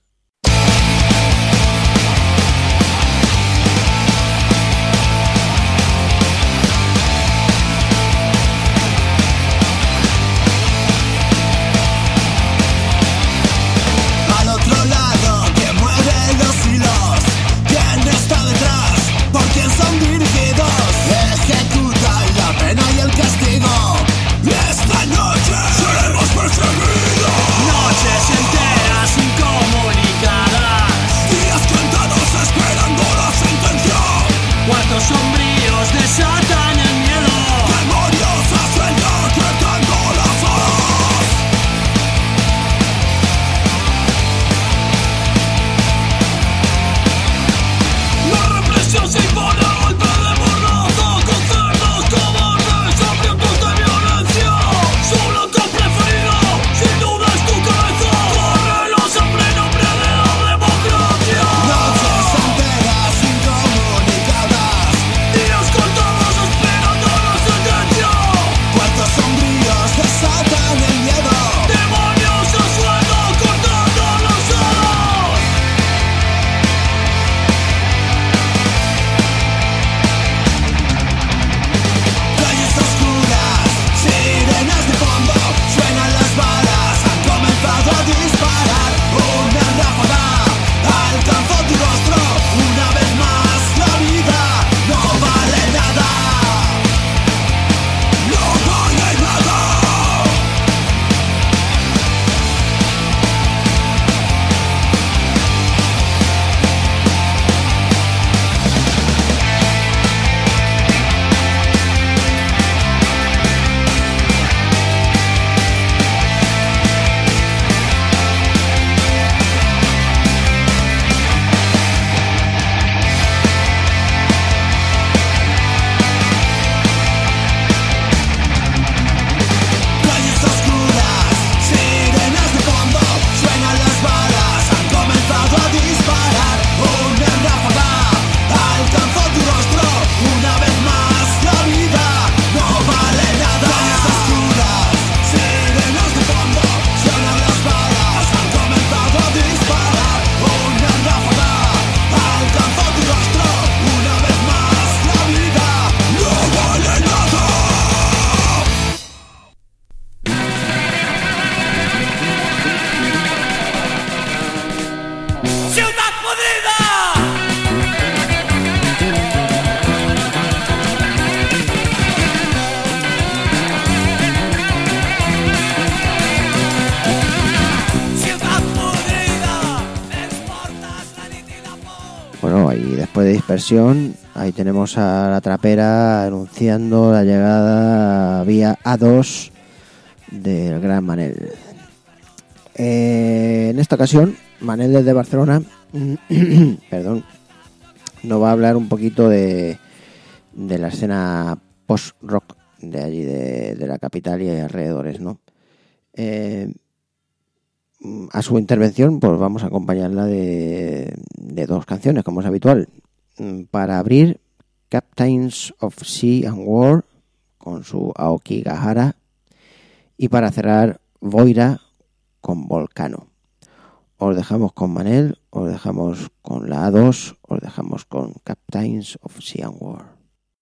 Noches enteras incomunicadas, días contados esperando la sentencia, cuartos sombríos desatan el miedo, demonios hacen decretando las horas. La represión se impone a golpe de mordaza, con cerdos cobardes hambrientos de violencia. Su blanco preferido, sin duda es tu cabeza. Corre la sangre en nombre de la democracia. Noches enteras incomunicadas, días contados esperando la sentencia, cuartos sombríos desatan el miedo, demonios a sueldo cortando los ojos. Calles oscuras, sirenas de fondo, suenan las balas, han comenzado a disparar. Una ráfaga alcanzó tu rostro, una vez más la vida no vale nada. No vale nada. Calles oscuras, sirenas de fondo, suenan las balas, han comenzado a disparar. Una ráfaga alcanzó tu rostro, una vez más la vida no vale nada. Calles oscuras, sirenas de fondo, suenan las balas, han comenzado a disparar. Una ráfaga alcanzó tu rostro, una vez más la vida no vale nada. ¡Ciudad podrida! ¡Ciudad podrida! Exportas la nítida voz. Bueno, y después de Dispersión, ahí tenemos a La Trapera anunciando la llegada vía A2 del gran Manel. En esta ocasión, Manel desde Barcelona, perdón, nos va a hablar un poquito de la escena post-rock de allí, de la capital y alrededores, ¿no? a su intervención pues vamos a acompañarla de 2 canciones, como es habitual. Para abrir, Captains of Sea and War con su Aoki Gahara, y para cerrar, Voira con Volcano. Os dejamos con Manel, os dejamos con la A2, os dejamos con Captains of Sea and War.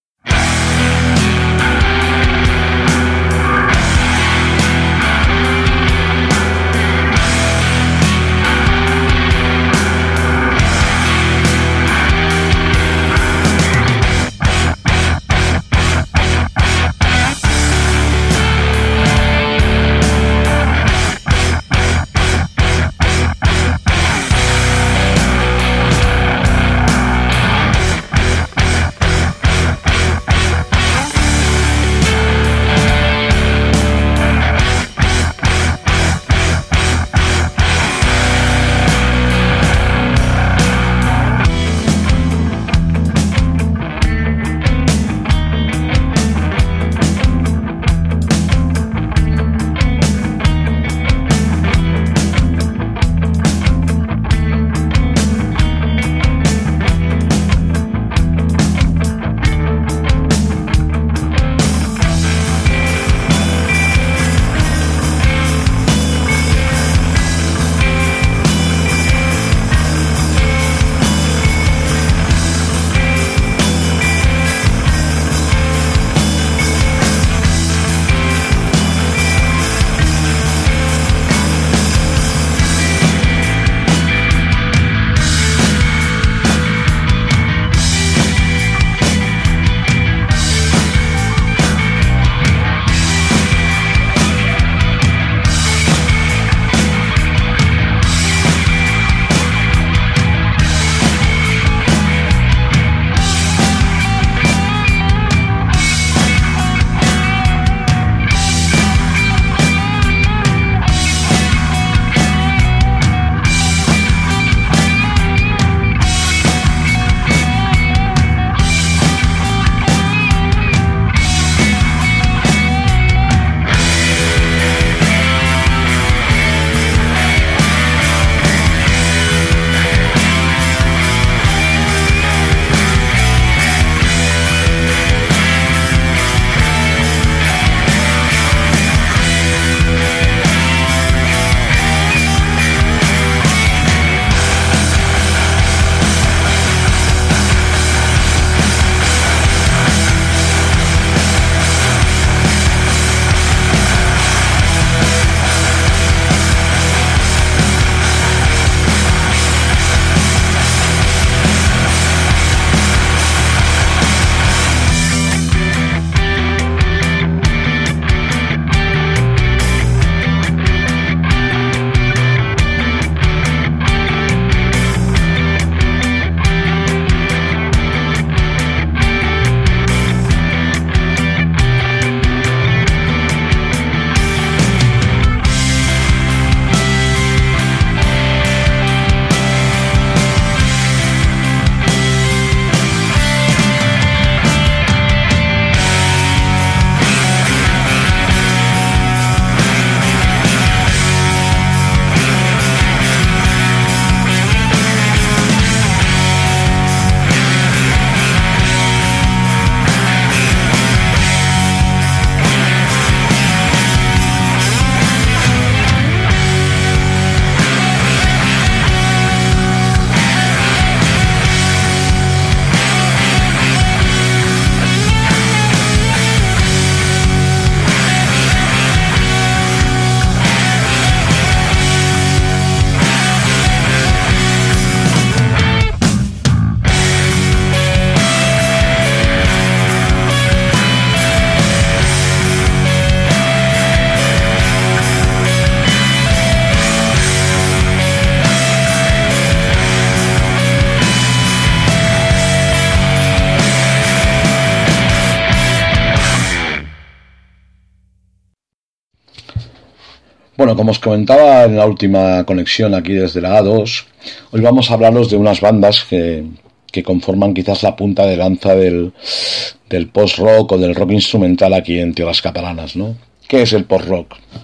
Bueno, como os comentaba en la última conexión aquí desde la A2, hoy vamos a hablaros de unas bandas que conforman quizás la punta de lanza del post-rock o del rock instrumental aquí en tierras catalanas, ¿no? ¿Qué es el post-rock?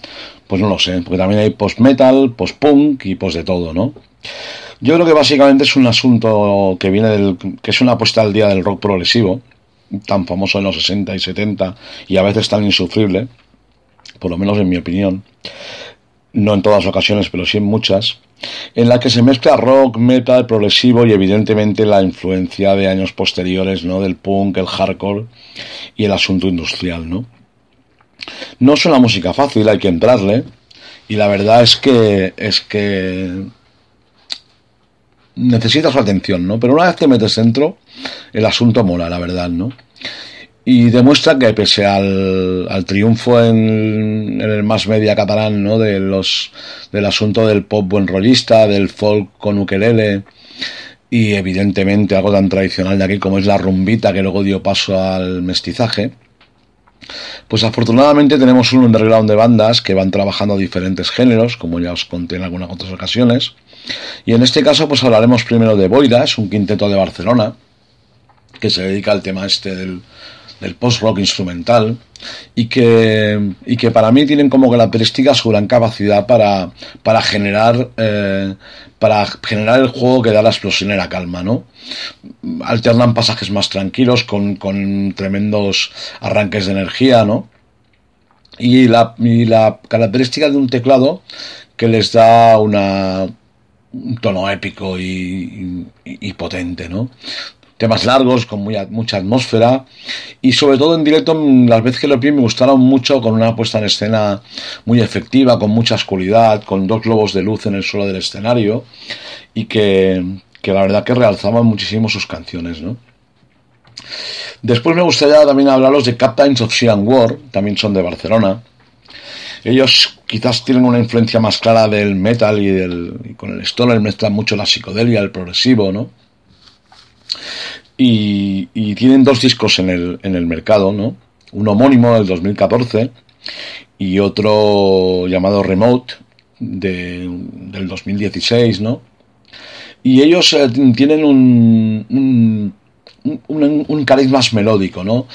pues no lo sé, porque también hay post-metal, post-punk y post de todo, ¿no? Yo creo que básicamente es un asunto que viene que es una puesta al día del rock progresivo, tan famoso en los 60 y 70 y a veces tan insufrible, por lo menos en mi opinión, no en todas ocasiones, pero sí en muchas, en la que se mezcla rock, metal, progresivo y evidentemente la influencia de años posteriores, ¿no? Del punk, el hardcore y el asunto industrial, ¿no? No es una música fácil, hay que entrarle, y la verdad es que necesita su atención, ¿no? Pero una vez te metes dentro, el asunto mola, la verdad, ¿no? Y demuestra que pese al triunfo en el mass media catalán, ¿no? Del asunto del pop buen rollista, del folk con ukelele y evidentemente algo tan tradicional de aquí como es la rumbita que luego dio paso al mestizaje, pues afortunadamente tenemos un underground de bandas que van trabajando diferentes géneros, como ya os conté en algunas otras ocasiones, y en este caso pues hablaremos primero de Boira, es un quinteto de Barcelona que se dedica al tema del post-rock instrumental y que para mí tienen como característica su gran capacidad para generar el juego que da la explosión y la calma, ¿no? Alternan pasajes más tranquilos con tremendos arranques de energía, ¿no? Y la característica de un teclado que les da un tono épico y potente, ¿no? Temas largos, con mucha atmósfera y sobre todo en directo, las veces que lo vi me gustaron mucho, con una puesta en escena muy efectiva, con mucha oscuridad, con 2 globos de luz en el suelo del escenario y que la verdad que realzaban muchísimo sus canciones, ¿no? Después me gustaría también hablaros de Captains of Sea and War, también son de Barcelona. Ellos quizás tienen una influencia más clara del metal y con el stoner mezclan mucho la psicodelia, el progresivo, ¿no? Y tienen 2 discos en el mercado, ¿no? Un homónimo del 2014 y otro llamado Remote del 2016, ¿no? Y ellos tienen un carisma melódico, ¿no?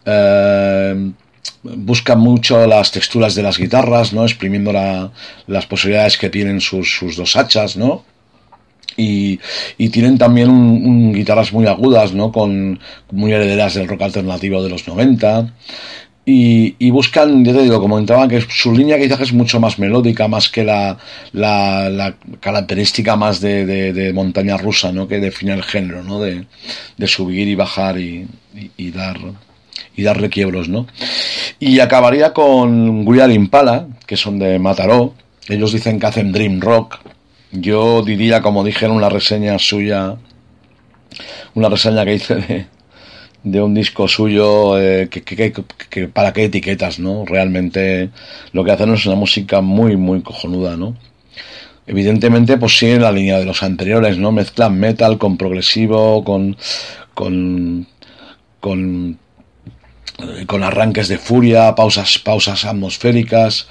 Buscan mucho las texturas de las guitarras, ¿no? Exprimiendo las posibilidades que tienen sus 2 hachas, ¿no? Y tienen también guitarras muy agudas, ¿no? Muy herederas del rock alternativo de los 90. Y buscan, ya te digo, como comentaba, que su línea quizás es mucho más melódica, más que la característica más de montaña rusa, ¿no? Que define el género, ¿no? De subir y bajar y dar requiebros, ¿no? Y acabaría con We Are Impala, que son de Mataró. Ellos dicen que hacen dream rock. Yo diría, como dije en una reseña suya, una reseña que hice de un disco suyo, que para qué etiquetas, ¿no? Realmente lo que hacen es una música muy, muy cojonuda, ¿no? Evidentemente, pues siguen la línea de los anteriores, ¿no? Mezclan metal con progresivo, con arranques de furia, pausas atmosféricas,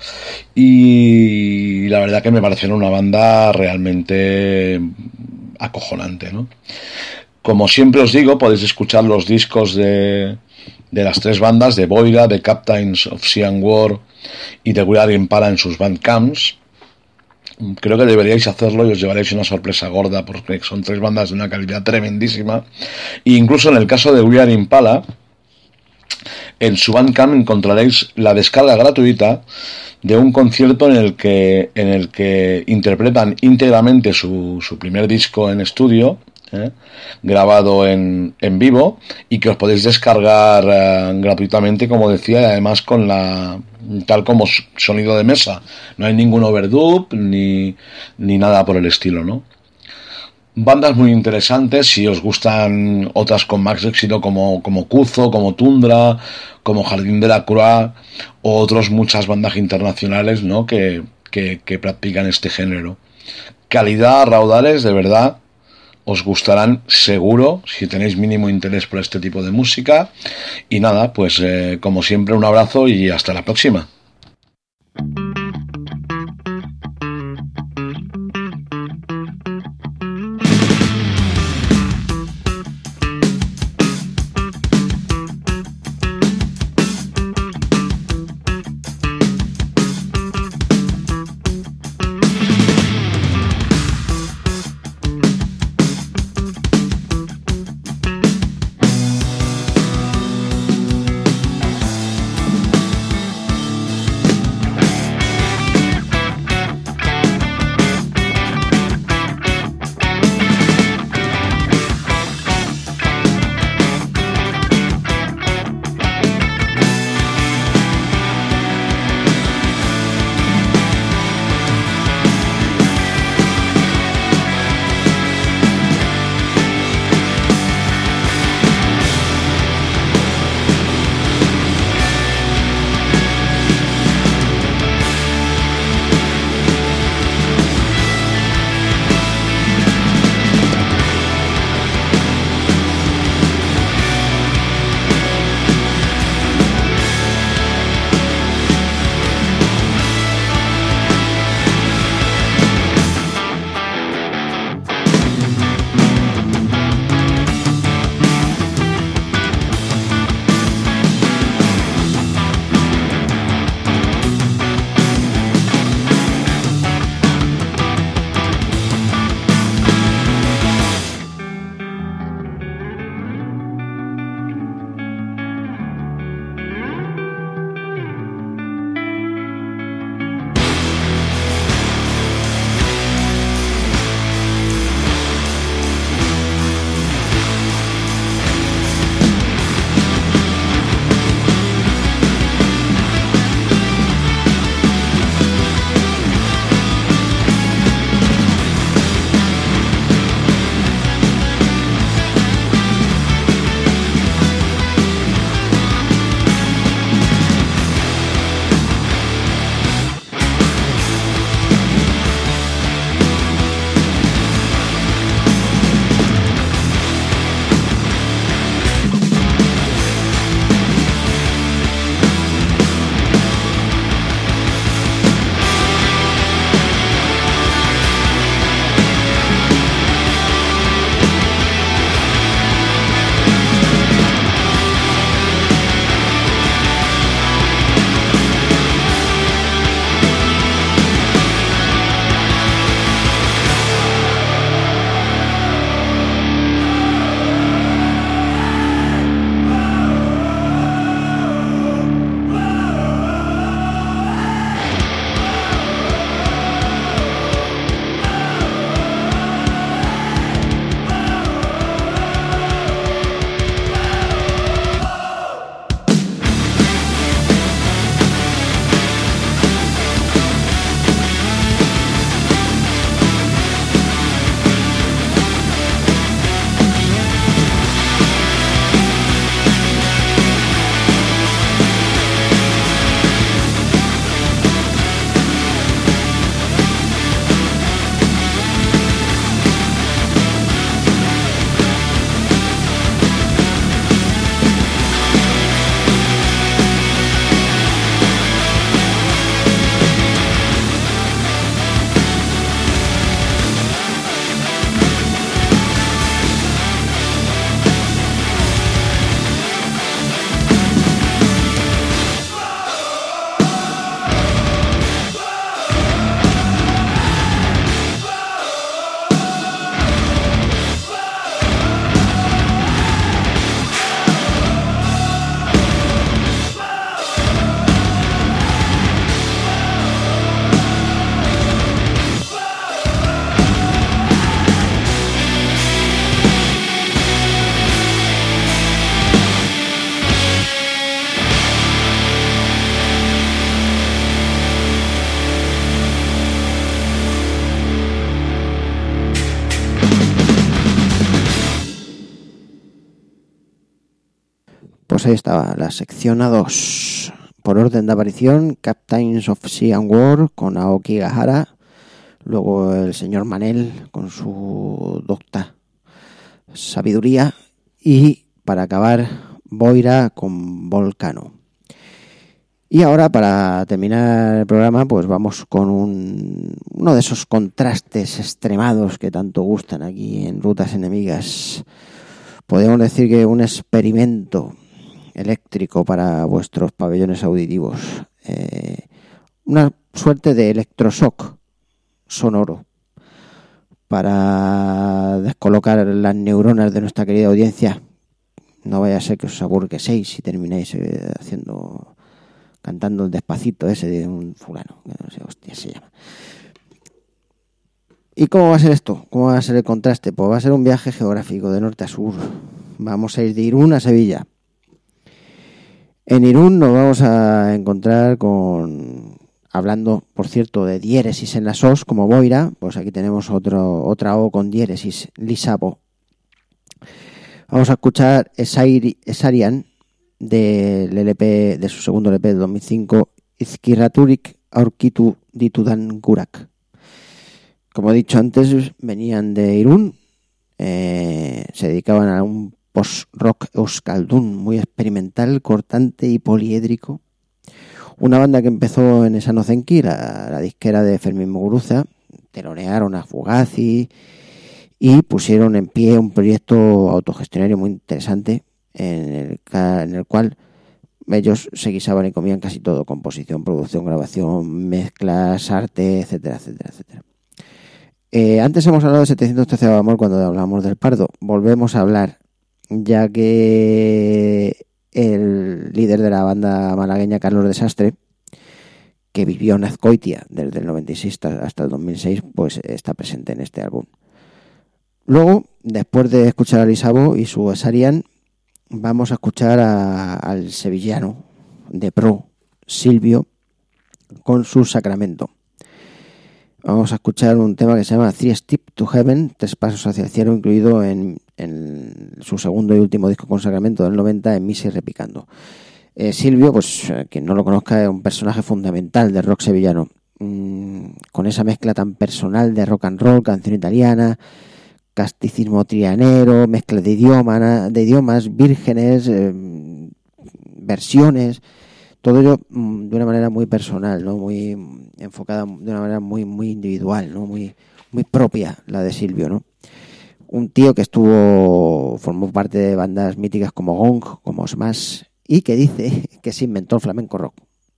y la verdad que me parecieron una banda realmente acojonante, ¿no? Como siempre os digo, podéis escuchar los discos de las 3 bandas, de Boira, de Captains of Sea and War y de We Are Impala en sus bandcamps. Creo que deberíais hacerlo y os llevaréis una sorpresa gorda, porque son 3 bandas de una calidad tremendísima. E incluso en el caso de We Are Impala, en su Bandcamp encontraréis la descarga gratuita de un concierto en el que interpretan íntegramente su primer disco en estudio, grabado en vivo, y que os podéis descargar gratuitamente, como decía, y además con tal como sonido de mesa. No hay ningún overdub ni nada por el estilo, ¿no? Bandas muy interesantes. Si os gustan otras con más éxito como Cuzo, como Tundra, como Jardín de la Croix, o muchas bandas internacionales, ¿no? que practican este género. Calidad, raudales, de verdad, os gustarán seguro si tenéis mínimo interés por este tipo de música. Y nada, pues como siempre, un abrazo y hasta la próxima. pues ahí estaba, la sección A2. Por orden de aparición, Captains of Sea and War con Aoki Gahara. Luego el señor Manel con su docta sabiduría. Y para acabar, Boira con Volcano. Y ahora, para terminar el programa, pues vamos con uno de esos contrastes extremados que tanto gustan aquí en Rutas Enemigas. Podemos decir que un experimento eléctrico para vuestros pabellones auditivos. Una suerte de electroshock sonoro para descolocar las neuronas de nuestra querida audiencia. No vaya a ser que os aburgueséis y termináis cantando el Despacito ese de un fulano, que no sé, hostia se llama. ¿Y cómo va a ser esto? ¿Cómo va a ser el contraste? Pues va a ser un viaje geográfico de norte a sur. Vamos a ir de Irún a Sevilla. En Irún nos vamos a encontrar hablando, por cierto, de diéresis en las O's, como Boira, pues aquí tenemos otra O con diéresis, Lisabo. Vamos a escuchar Esarian del LP, de su segundo LP de 2005, Izkirraturik Aurkitu Ditudan Gurak. Como he dicho antes, venían de Irún, se dedicaban a un post-rock euskaldun muy experimental, cortante y poliédrico. Una banda que empezó en Esanozenki, la disquera de Fermín Muguruza, telonearon a Fugazi y pusieron en pie un proyecto autogestionario muy interesante en el cual ellos se guisaban y comían casi todo: composición, producción, grabación, mezclas, arte, etcétera, etcétera, etcétera. Antes hemos hablado de 713 de Amor cuando hablábamos del Pardo. Volvemos a hablar, ya que el líder de la banda malagueña, Carlos Desastre, que vivió en Azcoitia desde el 96 hasta el 2006, pues está presente en este álbum. Luego, después de escuchar a Lisabo y su Esarian, vamos a escuchar al sevillano de pro, Silvio, con su Sacramento. Vamos a escuchar un tema que se llama Three Steps to Heaven, 3 pasos hacia el cielo, incluido en su segundo y último disco con Sacramento del 90, en Misa y Repicando. Silvio, pues quien no lo conozca, es un personaje fundamental del rock sevillano, con esa mezcla tan personal de rock and roll, canción italiana, casticismo trianero, mezcla de idiomas vírgenes, versiones, todo ello de una manera muy personal, ¿no? Muy enfocada de una manera muy individual, ¿no? Muy propia, la de Silvio, ¿no? Un tío que formó parte de bandas míticas como Gong, como Smash, y que dice que se inventó el flamenco rock.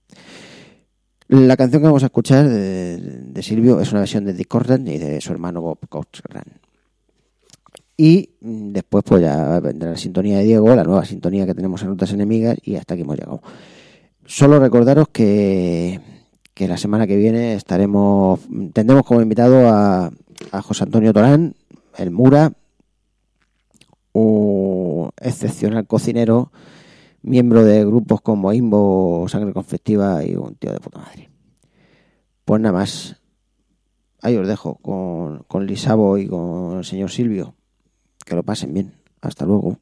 La canción que vamos a escuchar de Silvio es una versión de Dick Cordan y de su hermano Bob Cochran. Y después pues ya vendrá la sintonía de Diego, la nueva sintonía que tenemos en Rutas Enemigas, y hasta aquí hemos llegado. Solo recordaros que la semana que viene tendremos como invitado a José Antonio Torán, el Mura, un excepcional cocinero, miembro de grupos como Imbo, Sangre Conflictiva, y un tío de puta madre. Pues nada más, ahí os dejo con Lisabo y con el señor Silvio. Que lo pasen bien. Hasta luego.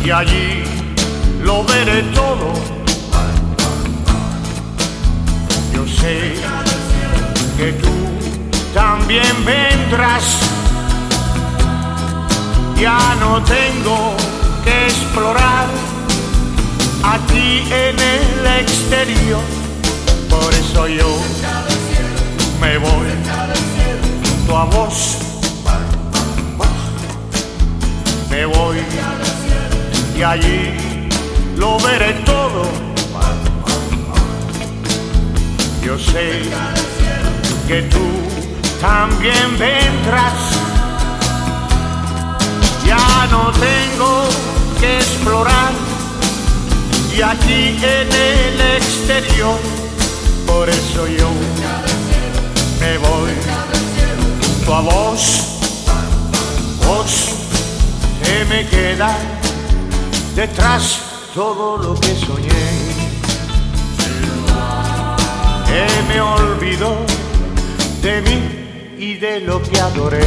y allí lo veré todo. Yo sé que tú también vendrás. Ya no tengo que explorar aquí en el exterior. Por eso yo me voy junto a vos. Me voy y allí lo veré todo. Yo sé que tú también vendrás. Ya no tengo que explorar y aquí en el exterior. Por eso yo me voy junto a vos. Vos se me queda detrás todo lo que soñé. Me olvido de mí y de lo que adoré.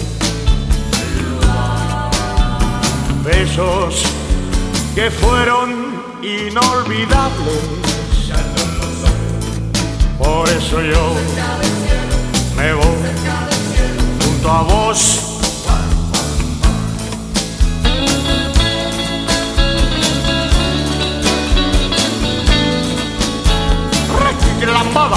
Besos que fueron inolvidables. Por eso yo me voy junto a vos. Lambada.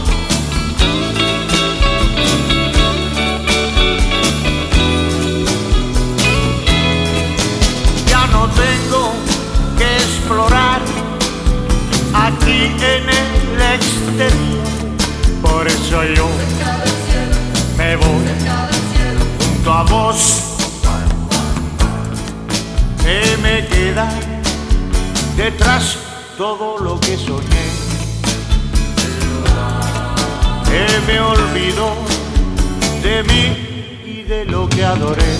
Ya no tengo que explorar aquí en el exterior. Por eso yo me voy junto a vos. Se me queda detrás todo lo que soñé. Me olvido de mí y de lo que adoré.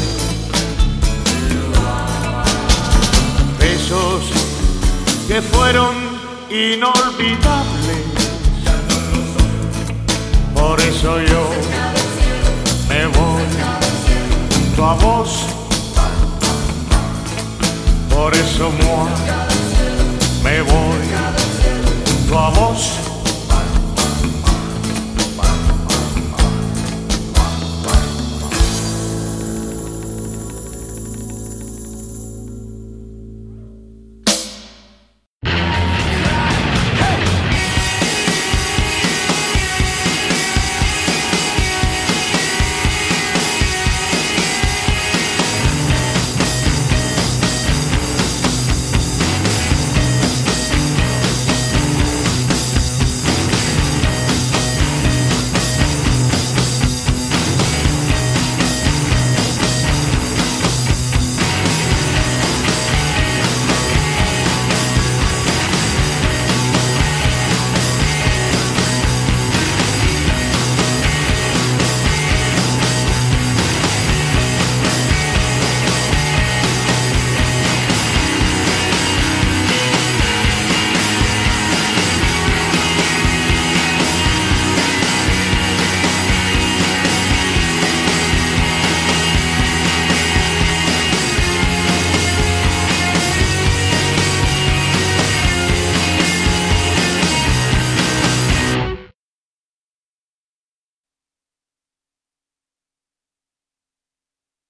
Besos que fueron inolvidables. Por eso yo me voy junto a vos. Por eso moi me voy junto a vos.